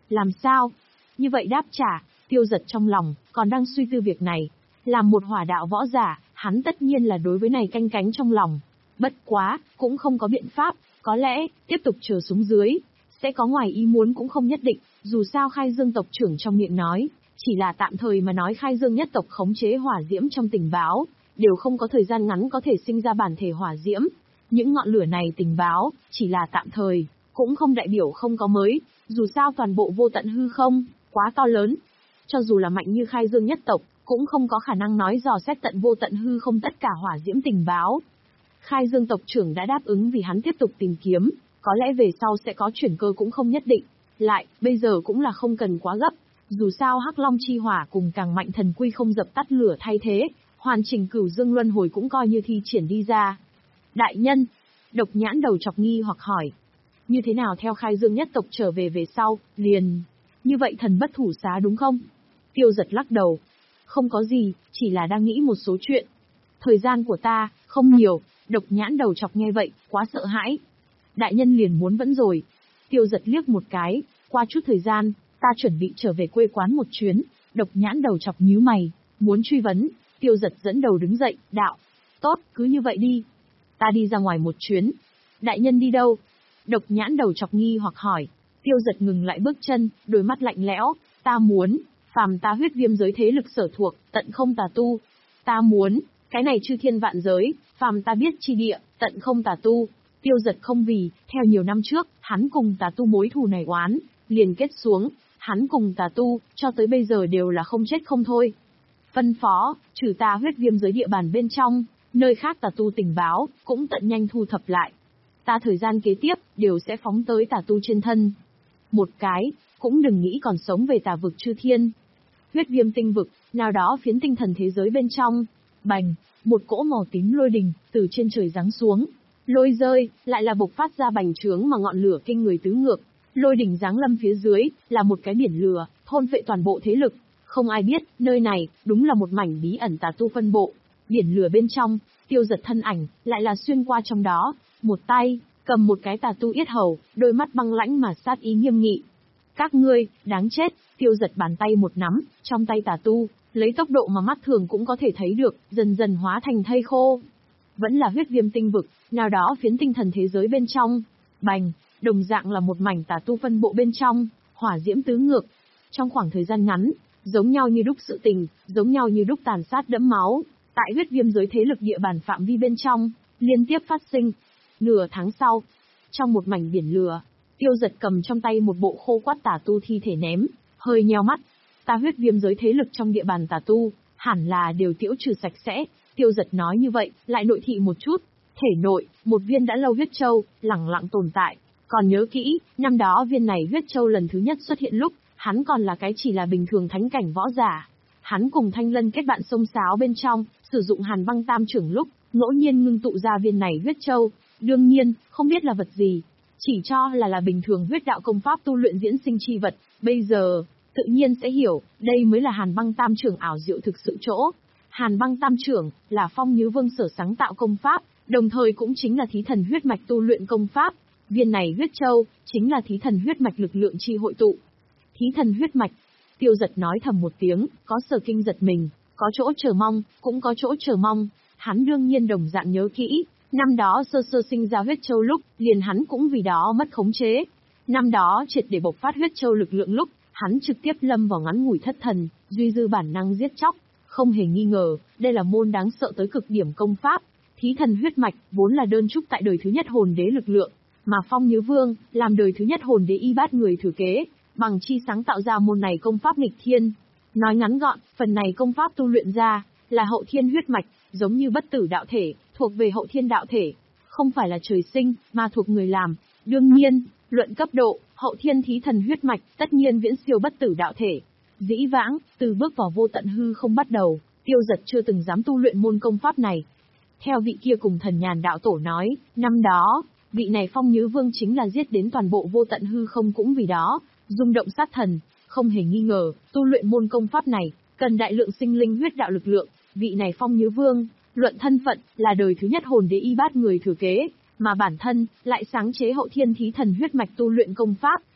Làm sao? Như vậy đáp trả, Tiêu Giật trong lòng, còn đang suy tư việc này. Làm một hỏa đạo võ giả, hắn tất nhiên là đối với này canh cánh trong lòng. Bất quá, cũng không có biện pháp, có lẽ, tiếp tục chờ xuống dưới, sẽ có ngoài ý muốn cũng không nhất định, dù sao Khai Dương tộc trưởng trong miệng nói, chỉ là tạm thời mà nói Khai Dương nhất tộc khống chế hỏa diễm trong tình báo, đều không có thời gian ngắn có thể sinh ra bản thể hỏa diễm. Những ngọn lửa này tình báo, chỉ là tạm thời, cũng không đại biểu không có mới, dù sao toàn bộ vô tận hư không, quá to lớn. Cho dù là mạnh như Khai Dương nhất tộc, cũng không có khả năng nói dò xét tận vô tận hư không tất cả hỏa diễm tình báo. Khai Dương tộc trưởng đã đáp ứng vì hắn tiếp tục tìm kiếm, có lẽ về sau sẽ có chuyển cơ cũng không nhất định. Lại, bây giờ cũng là không cần quá gấp, dù sao Hắc Long chi hỏa cùng càng mạnh thần quy không dập tắt lửa thay thế, hoàn chỉnh Cửu Dương luân hồi cũng coi như thi triển đi ra. Đại nhân, Độc Nhãn đầu chọc nghi hoặc hỏi, như thế nào theo Khai Dương nhất tộc trở về về sau, liền, như vậy thần bất thủ xá đúng không? Tiêu Giật lắc đầu, không có gì, chỉ là đang nghĩ một số chuyện. Thời gian của ta, không nhiều. Độc Nhãn đầu chọc nghe vậy, quá sợ hãi. Đại nhân liền muốn vẫn rồi. Tiêu Giật liếc một cái, qua chút thời gian, ta chuẩn bị trở về quê quán một chuyến. Độc Nhãn đầu chọc nhíu mày, muốn truy vấn. Tiêu Giật dẫn đầu đứng dậy, đạo. Tốt, cứ như vậy đi. Ta đi ra ngoài một chuyến. Đại nhân đi đâu? Độc Nhãn đầu chọc nghi hoặc hỏi. Tiêu Giật ngừng lại bước chân, đôi mắt lạnh lẽo. Ta muốn, phàm ta huyết viêm giới thế lực sở thuộc, tận không tà tu. Ta muốn, cái này chư thiên vạn giới, phàm ta biết chi địa, tận không tà tu. Tiêu Giật không vì, theo nhiều năm trước, hắn cùng tà tu mối thù này oán, liền kết xuống, hắn cùng tà tu, cho tới bây giờ đều là không chết không thôi. Phân phó, trừ ta huyết viêm giới địa bàn bên trong, nơi khác tà tu tình báo, cũng tận nhanh thu thập lại. Ta thời gian kế tiếp, đều sẽ phóng tới tà tu trên thân. Một cái, cũng đừng nghĩ còn sống về tà vực chư thiên. Huyết viêm tinh vực, nào đó phiến tinh thần thế giới bên trong. Bành, một cỗ màu tím lôi đình, từ trên trời giáng xuống. Lôi rơi, lại là bộc phát ra bành trướng mà ngọn lửa kinh người tứ ngược. Lôi đỉnh giáng lâm phía dưới, là một cái biển lửa, thôn phệ toàn bộ thế lực. Không ai biết, nơi này, đúng là một mảnh bí ẩn tà tu phân bộ. Biển lửa bên trong, Tiêu Giật thân ảnh, lại là xuyên qua trong đó. Một tay, cầm một cái tà tu yết hầu, đôi mắt băng lãnh mà sát ý nghiêm nghị. Các ngươi, đáng chết. Tiêu Giật bàn tay một nắm, trong tay tà tu, lấy tốc độ mà mắt thường cũng có thể thấy được, dần dần hóa thành thây khô. Vẫn là huyết viêm tinh vực, nào đó phiến tinh thần thế giới bên trong. Bành, đồng dạng là một mảnh tà tu phân bộ bên trong, hỏa diễm tứ ngược. Trong khoảng thời gian ngắn, giống nhau như đúc sự tình, giống nhau như đúc tàn sát đẫm máu, tại huyết viêm giới thế lực địa bàn phạm vi bên trong, liên tiếp phát sinh. Nửa tháng sau, trong một mảnh biển lửa, Tiêu Giật cầm trong tay một bộ khô quắt tà tu thi thể ném, hơi nheo mắt. Ta huyết viêm giới thế lực trong địa bàn tà tu, hẳn là đều tiễu trừ sạch sẽ. Tiêu Giật nói như vậy, lại nội thị một chút. Thể nội, một viên đã lâu huyết châu, lẳng lặng tồn tại. Còn nhớ kỹ, năm đó viên này huyết châu lần thứ nhất xuất hiện lúc, hắn còn là cái chỉ là bình thường thánh cảnh võ giả. Hắn cùng Thanh Lân kết bạn xông xáo bên trong, sử dụng Hàn Băng Tam Trưởng lúc, ngẫu nhiên ngưng tụ ra viên này huyết châu. Đương nhiên, không biết là vật gì, chỉ cho là là bình thường huyết đạo công pháp tu luyện diễn sinh chi vật. Bây giờ, tự nhiên sẽ hiểu, đây mới là Hàn Băng Tam Trưởng ảo diệu thực sự chỗ. Hàn Băng Tam Trưởng là Phong Nhứ Vương sở sáng tạo công pháp, đồng thời cũng chính là thí thần huyết mạch tu luyện công pháp. Viên này huyết châu chính là thí thần huyết mạch lực lượng chi hội tụ. Thí thần huyết mạch, Tiêu Giật nói thầm một tiếng, có sở kinh giật mình, có chỗ chờ mong, cũng có chỗ chờ mong. Hắn đương nhiên đồng dạng nhớ kỹ, năm đó sơ sơ sinh ra huyết châu lúc, liền hắn cũng vì đó mất khống chế. Năm đó triệt để bộc phát huyết châu lực lượng lúc, hắn trực tiếp lâm vào ngắn ngủi thất thần, duy dư bản năng giết chóc. Không hề nghi ngờ, đây là môn đáng sợ tới cực điểm công pháp. Thí thần huyết mạch vốn là đơn trúc tại đời thứ nhất hồn đế lực lượng, mà Phong Nhứ Vương làm đời thứ nhất hồn đế y bát người thừa kế, bằng chi sáng tạo ra môn này công pháp nghịch thiên. Nói ngắn gọn, phần này công pháp tu luyện ra là hậu thiên huyết mạch, giống như bất tử đạo thể, thuộc về hậu thiên đạo thể, không phải là trời sinh, mà thuộc người làm. Đương nhiên, luận cấp độ, hậu thiên thí thần huyết mạch tất nhiên viễn siêu bất tử đạo thể. Dĩ vãng, từ bước vào vô tận hư không bắt đầu, Tiêu Giật chưa từng dám tu luyện môn công pháp này. Theo vị kia cùng thần nhàn đạo tổ nói, năm đó, vị này Phong Nhứ Vương chính là giết đến toàn bộ vô tận hư không cũng vì đó, rung động sát thần. Không hề nghi ngờ, tu luyện môn công pháp này, cần đại lượng sinh linh huyết đạo lực lượng. Vị này Phong Nhứ Vương, luận thân phận, là đời thứ nhất hồn đế y bát người thừa kế, mà bản thân, lại sáng chế hậu thiên thí thần huyết mạch tu luyện công pháp,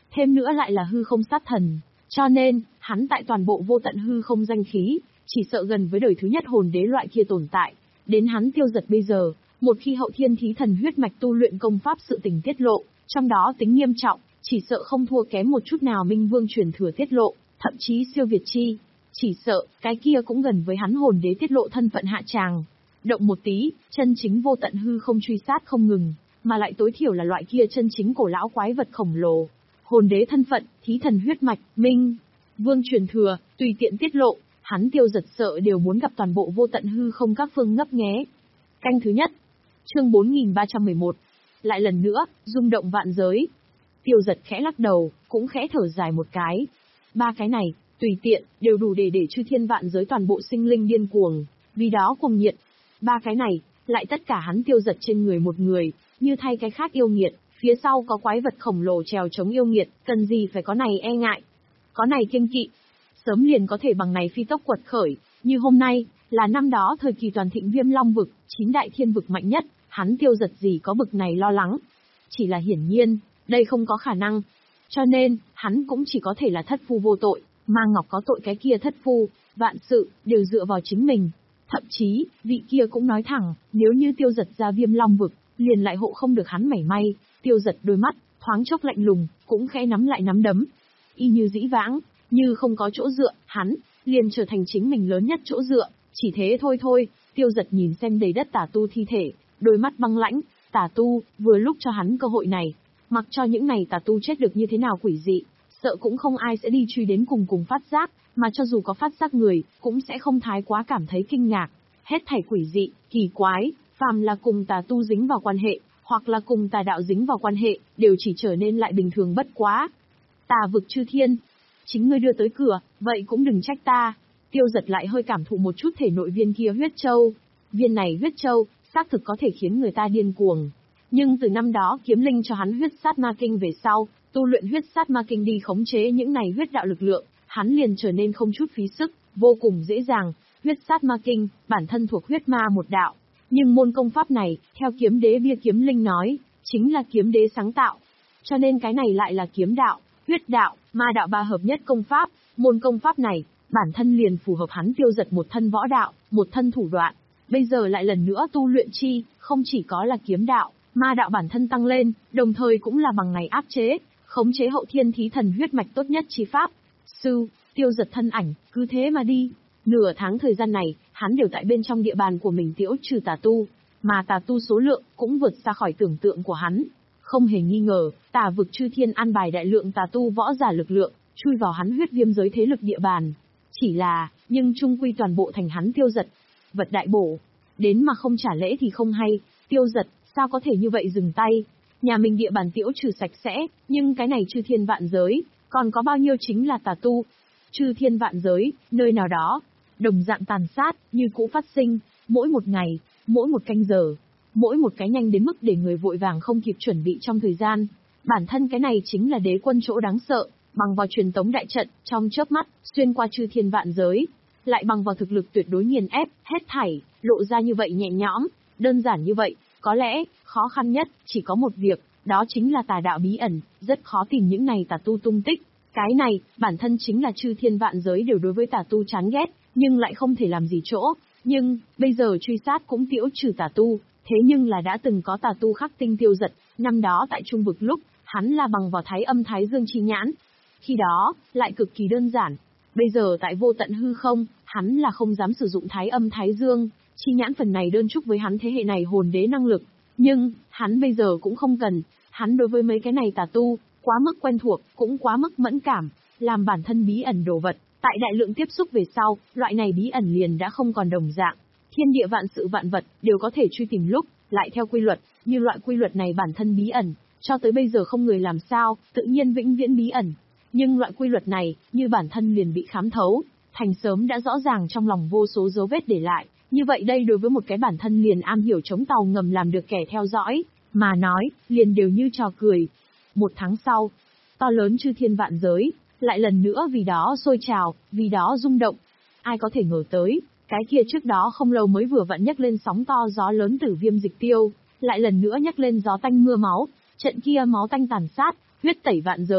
thêm nữa lại là hư không sát thần, cho nên, hắn tại toàn bộ vô tận hư không danh khí, chỉ sợ gần với đời thứ nhất hồn đế loại kia tồn tại. Đến hắn Tiêu Giật bây giờ, một khi hậu thiên thí thần huyết mạch tu luyện công pháp sự tình tiết lộ, trong đó tính nghiêm trọng, chỉ sợ không thua kém một chút nào Minh Vương truyền thừa tiết lộ, thậm chí siêu việt chi. Chỉ sợ, cái kia cũng gần với hắn hồn đế tiết lộ thân phận hạ tràng. Động một tí, chân chính vô tận hư không truy sát không ngừng, mà lại tối thiểu là loại kia chân chính cổ lão quái vật khổng lồ. Hồn đế thân phận, thí thần huyết mạch, Minh Vương truyền thừa, tùy tiện tiết lộ, hắn Tiêu Giật sợ đều muốn gặp toàn bộ vô tận hư không các phương ngấp nghé. Canh thứ nhất, chương bốn nghìn ba trăm mười một, lại lần nữa, rung động vạn giới. Tiêu Giật khẽ lắc đầu, cũng khẽ thở dài một cái. Ba cái này, tùy tiện, đều đủ để để chư thiên vạn giới toàn bộ sinh linh điên cuồng, vì đó cuồng nhiệt. Ba cái này, lại tất cả hắn Tiêu Giật trên người một người, như thay cái khác yêu nghiệt, phía sau có quái vật khổng lồ trèo chống yêu nghiệt, cần gì phải có này e ngại, có này kiêng kỵ. Sớm liền có thể bằng này phi tốc quật khởi, như hôm nay, là năm đó thời kỳ toàn thịnh Viêm Long vực, chín đại thiên vực mạnh nhất, hắn Tiêu Giật gì có bực này lo lắng. Chỉ là hiển nhiên, đây không có khả năng. Cho nên, hắn cũng chỉ có thể là thất phu vô tội, mà Ngọc có tội cái kia thất phu, vạn sự, đều dựa vào chính mình. Thậm chí, vị kia cũng nói thẳng, nếu như Tiêu Giật ra Viêm Long vực, liền lại hộ không được hắn mảy may. Tiêu Giật đôi mắt, thoáng chốc lạnh lùng, cũng khẽ nắm lại nắm đấm. Y như dĩ vãng, như không có chỗ dựa, hắn, liền trở thành chính mình lớn nhất chỗ dựa, chỉ thế thôi thôi. Tiêu Giật nhìn xem đầy đất tà tu thi thể, đôi mắt băng lãnh, tà tu, vừa lúc cho hắn cơ hội này. Mặc cho những này tà tu chết được như thế nào quỷ dị, sợ cũng không ai sẽ đi truy đến cùng cùng phát giác, mà cho dù có phát giác người, cũng sẽ không thái quá cảm thấy kinh ngạc. Hết thảy quỷ dị, kỳ quái, phàm là cùng tà tu dính vào quan hệ, hoặc là cùng tà đạo dính vào quan hệ, đều chỉ trở nên lại bình thường bất quá. Tà vực chư thiên, chính ngươi đưa tới cửa, vậy cũng đừng trách ta. Tiêu Giật lại hơi cảm thụ một chút thể nội viên kia huyết châu. Viên này huyết châu, xác thực có thể khiến người ta điên cuồng. Nhưng từ năm đó kiếm linh cho hắn huyết sát ma kinh về sau, tu luyện huyết sát ma kinh đi khống chế những này huyết đạo lực lượng, hắn liền trở nên không chút phí sức, vô cùng dễ dàng. Huyết sát ma kinh, bản thân thuộc huyết ma một đạo. Nhưng môn công pháp này, theo kiếm đế bia kiếm linh nói, chính là kiếm đế sáng tạo. Cho nên cái này lại là kiếm đạo, huyết đạo, ma đạo ba hợp nhất công pháp. Môn công pháp này, bản thân liền phù hợp hắn Tiêu Giật một thân võ đạo, một thân thủ đoạn. Bây giờ lại lần nữa tu luyện chi, không chỉ có là kiếm đạo, ma đạo bản thân tăng lên, đồng thời cũng là bằng này áp chế, khống chế hậu thiên thí thần huyết mạch tốt nhất chi pháp. Sư, Tiêu Giật thân ảnh, cứ thế mà đi. Nửa tháng thời gian này, hắn đều tại bên trong địa bàn của mình tiễu trừ tà tu, mà tà tu số lượng cũng vượt xa khỏi tưởng tượng của hắn. Không hề nghi ngờ, tà vực chư thiên an bài đại lượng tà tu võ giả lực lượng, chui vào hắn huyết viêm giới thế lực địa bàn. Chỉ là, nhưng chung quy toàn bộ thành hắn Tiêu Giật. Vật đại bổ, đến mà không trả lễ thì không hay. Tiêu Giật, sao có thể như vậy dừng tay? Nhà mình địa bàn tiễu trừ sạch sẽ, nhưng cái này chư thiên vạn giới, còn có bao nhiêu chính là tà tu? Chư thiên vạn giới, nơi nào đó, đồng dạng tàn sát, như cũ phát sinh, mỗi một ngày, mỗi một canh giờ, mỗi một cái nhanh đến mức để người vội vàng không kịp chuẩn bị trong thời gian. Bản thân cái này chính là đế quân chỗ đáng sợ, bằng vào truyền tống đại trận, trong chớp mắt, xuyên qua chư thiên vạn giới, lại bằng vào thực lực tuyệt đối nghiền ép, hết thảy, lộ ra như vậy nhẹ nhõm, đơn giản như vậy, có lẽ, khó khăn nhất, chỉ có một việc, đó chính là tà đạo bí ẩn, rất khó tìm những này tà tu tung tích. Cái này, bản thân chính là chư thiên vạn giới đều đối với tà tu chán ghét, nhưng lại không thể làm gì chỗ. Nhưng, bây giờ truy sát cũng tiễu trừ tà tu, thế nhưng là đã từng có tà tu khắc tinh Tiêu Giật, năm đó tại Trung vực lúc, hắn là bằng vào thái âm thái dương chi nhãn. Khi đó, lại cực kỳ đơn giản. Bây giờ tại vô tận hư không, hắn là không dám sử dụng thái âm thái dương, chi nhãn phần này đơn trúc với hắn thế hệ này hồn đế năng lực. Nhưng, hắn bây giờ cũng không cần, hắn đối với mấy cái này tà tu, quá mức quen thuộc, cũng quá mức mẫn cảm, làm bản thân bí ẩn đồ vật. Tại đại lượng tiếp xúc về sau, loại này bí ẩn liền đã không còn đồng dạng. Thiên địa vạn sự vạn vật, đều có thể truy tìm lúc, lại theo quy luật, như loại quy luật này bản thân bí ẩn, cho tới bây giờ không người làm sao, tự nhiên vĩnh viễn bí ẩn. Nhưng loại quy luật này, như bản thân liền bị khám thấu, thành sớm đã rõ ràng trong lòng vô số dấu vết để lại. Như vậy đây đối với một cái bản thân liền am hiểu chống tàu ngầm làm được kẻ theo dõi, mà nói, liền đều như trò cười. Một tháng sau, to lớn chư thiên vạn giới, lại lần nữa vì đó sôi trào, vì đó rung động. Ai có thể ngờ tới, cái kia trước đó không lâu mới vừa vặn nhắc lên sóng to gió lớn Tử Viêm Dịch Tiêu, lại lần nữa nhắc lên gió tanh mưa máu, trận kia máu tanh tàn sát, huyết tẩy vạn giới,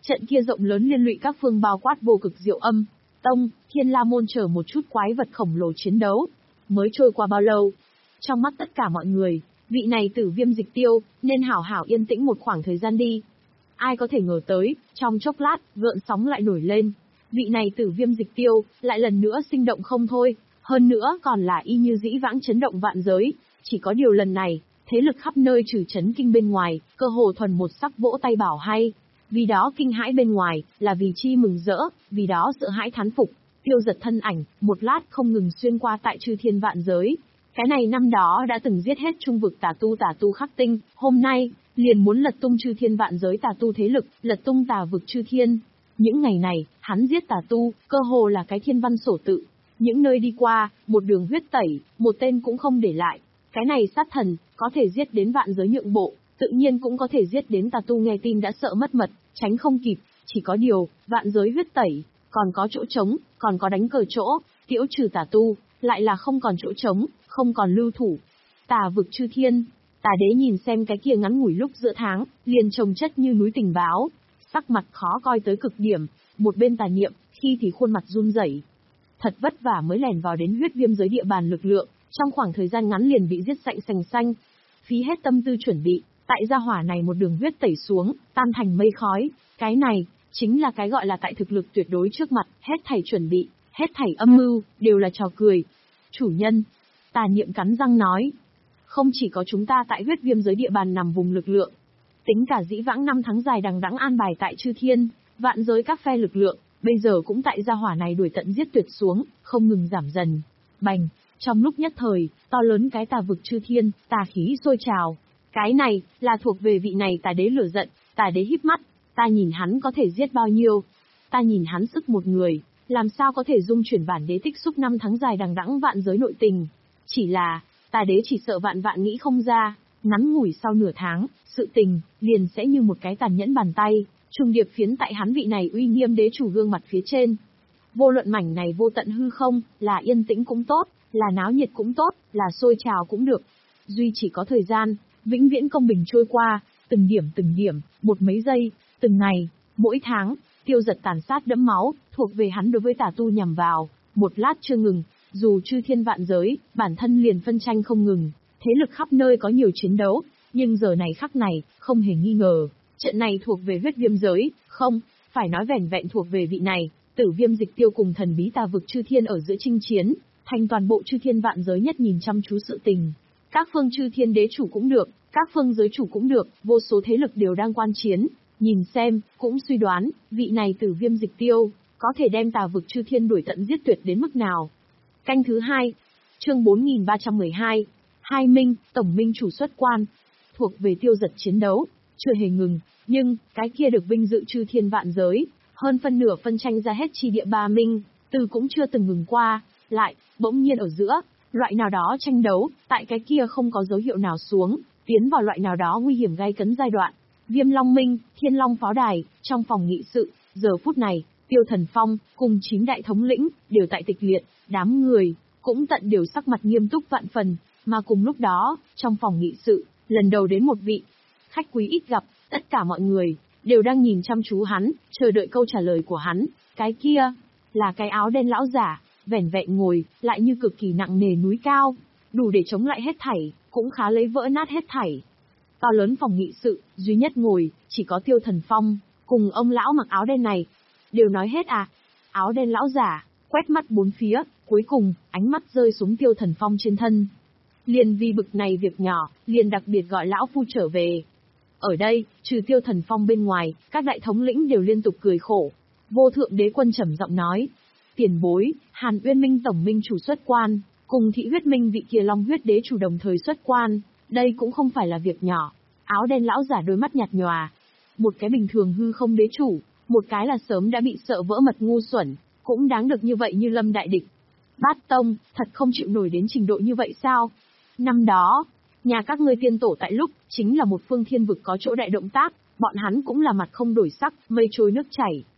Trận kia rộng lớn liên lụy các phương bao quát vô cực diệu âm, tông, Thiên La môn chờ một chút quái vật khổng lồ chiến đấu. Mới trôi qua bao lâu? Trong mắt tất cả mọi người, vị này Tử Viêm Dịch Tiêu, nên hảo hảo yên tĩnh một khoảng thời gian đi. Ai có thể ngờ tới, trong chốc lát, gợn sóng lại nổi lên. Vị này Tử Viêm Dịch Tiêu, lại lần nữa sinh động không thôi, hơn nữa còn là y như dĩ vãng chấn động vạn giới. Chỉ có điều lần này, thế lực khắp nơi trừ chấn kinh bên ngoài, cơ hồ thuần một sắc vỗ tay bảo hay. Vì đó kinh hãi bên ngoài, là vì chi mừng rỡ, vì đó sợ hãi thán phục. Tiêu Giật thân ảnh, một lát không ngừng xuyên qua tại chư thiên vạn giới. Cái này năm đó đã từng giết hết trung vực tà tu tà tu khắc tinh, hôm nay, liền muốn lật tung chư thiên vạn giới tà tu thế lực, lật tung tà vực chư thiên. Những ngày này, hắn giết tà tu, cơ hồ là cái thiên văn sổ tự. Những nơi đi qua, một đường huyết tẩy, một tên cũng không để lại. Cái này sát thần, có thể giết đến vạn giới nhượng bộ, tự nhiên cũng có thể giết đến tà tu nghe tin đã sợ mất mật, tránh không kịp. Chỉ có điều, vạn giới huyết tẩy, còn có chỗ trống, còn có đánh cờ chỗ, tiễu trừ tà tu, lại là không còn chỗ trống, không còn lưu thủ. Tà vực chư thiên, Tà Đế nhìn xem cái kia ngắn ngủi lúc giữa tháng, liền chồng chất như núi tình báo, sắc mặt khó coi tới cực điểm, một bên Tà Niệm, khi thì khuôn mặt run rẩy. Thật vất vả mới lèn vào đến huyết viêm giới địa bàn lực lượng, trong khoảng thời gian ngắn liền bị giết sạch sành xanh. Phí hết tâm tư chuẩn bị, tại gia hỏa này một đường huyết tẩy xuống, tan thành mây khói, cái này chính là cái gọi là tại thực lực tuyệt đối trước mặt, hết thảy chuẩn bị, hết thảy âm mưu, đều là trò cười. Chủ nhân, Tà Niệm cắn răng nói, không chỉ có chúng ta tại huyết viêm giới địa bàn nằm vùng lực lượng, tính cả dĩ vãng năm tháng dài đằng đẵng an bài tại chư thiên, vạn giới các phe lực lượng, bây giờ cũng tại gia hỏa này đuổi tận giết tuyệt xuống, không ngừng giảm dần. Bành, trong lúc nhất thời, to lớn cái tà vực chư thiên, tà khí sôi trào. Cái này, là thuộc về vị này Tà Đế lửa giận, Tà Đế híp mắt, ta nhìn hắn có thể giết bao nhiêu. Ta nhìn hắn sức một người, làm sao có thể dung chuyển bản đế tích xúc năm tháng dài đằng đẵng vạn giới nội tình. Chỉ là, Tà Đế chỉ sợ vạn vạn nghĩ không ra, ngắn ngủi sau nửa tháng, sự tình, liền sẽ như một cái tàn nhẫn bàn tay, trùng điệp phiến tại hắn vị này uy nghiêm đế chủ gương mặt phía trên. Vô luận mảnh này vô tận hư không, là yên tĩnh cũng tốt, là náo nhiệt cũng tốt, là sôi trào cũng được. Duy chỉ có thời gian, vĩnh viễn công bình trôi qua, từng điểm từng điểm, một mấy giây, từng ngày, mỗi tháng, Tiêu Giật tàn sát đẫm máu, thuộc về hắn đối với tà tu nhằm vào, một lát chưa ngừng, dù chư thiên vạn giới, bản thân liền phân tranh không ngừng, thế lực khắp nơi có nhiều chiến đấu, nhưng giờ này khắc này, không hề nghi ngờ, trận này thuộc về huyết viêm giới, không, phải nói vẻn vẹn thuộc về vị này, Tử Viêm Dịch Tiêu cùng thần bí tà vực chư thiên ở giữa chinh chiến, thành toàn bộ chư thiên vạn giới nhất nhìn chăm chú sự tình. Các phương chư thiên đế chủ cũng được, các phương giới chủ cũng được, vô số thế lực đều đang quan chiến, nhìn xem, cũng suy đoán, vị này Tử Viêm Dịch Tiêu, có thể đem tà vực chư thiên đuổi tận giết tuyệt đến mức nào. Canh thứ hai, chương bốn nghìn ba trăm mười hai, Hai Minh, Tổng Minh chủ xuất quan, thuộc về Tiêu Giật chiến đấu, chưa hề ngừng, nhưng, cái kia được vinh dự chư thiên vạn giới, hơn phân nửa phân tranh ra hết chi địa ba Minh, từ cũng chưa từng ngừng qua, lại, bỗng nhiên ở giữa, loại nào đó tranh đấu, tại cái kia không có dấu hiệu nào xuống, tiến vào loại nào đó nguy hiểm gay cấn giai đoạn. Viêm Long Minh, Thiên Long Pháo Đài, trong phòng nghị sự, giờ phút này, Tiêu Thần Phong, cùng chín đại thống lĩnh, đều tại tịch liệt, đám người, cũng tận đều sắc mặt nghiêm túc vạn phần, mà cùng lúc đó, trong phòng nghị sự, lần đầu đến một vị khách quý ít gặp, tất cả mọi người, đều đang nhìn chăm chú hắn, chờ đợi câu trả lời của hắn. Cái kia, là cái áo đen lão giả, vẻn vẹn ngồi, lại như cực kỳ nặng nề núi cao, đủ để chống lại hết thảy, cũng khá lấy vỡ nát hết thảy. To lớn phòng nghị sự, duy nhất ngồi, chỉ có Tiêu Thần Phong, cùng ông lão mặc áo đen này. Đều nói hết à? Áo đen lão giả, quét mắt bốn phía, cuối cùng, ánh mắt rơi xuống Tiêu Thần Phong trên thân. Liền vì bực này việc nhỏ, liền đặc biệt gọi lão phu trở về. Ở đây, trừ Tiêu Thần Phong bên ngoài, các đại thống lĩnh đều liên tục cười khổ. Vô thượng đế quân trầm giọng nói, tiền bối, Hàn Uyên Minh tổng minh chủ xuất quan, cùng Thị Huyết Minh vị kia Long huyết đế chủ đồng thời xuất quan, đây cũng không phải là việc nhỏ. Áo đen lão giả đôi mắt nhạt nhòa. Một cái bình thường hư không đế chủ, một cái là sớm đã bị sợ vỡ mật ngu xuẩn, cũng đáng được như vậy như lâm đại địch. Bát Tông, thật không chịu nổi đến trình độ như vậy sao? Năm đó, nhà các ngươi tiên tổ tại lúc, chính là một phương thiên vực có chỗ đại động tác, bọn hắn cũng là mặt không đổi sắc, mây trôi nước chảy,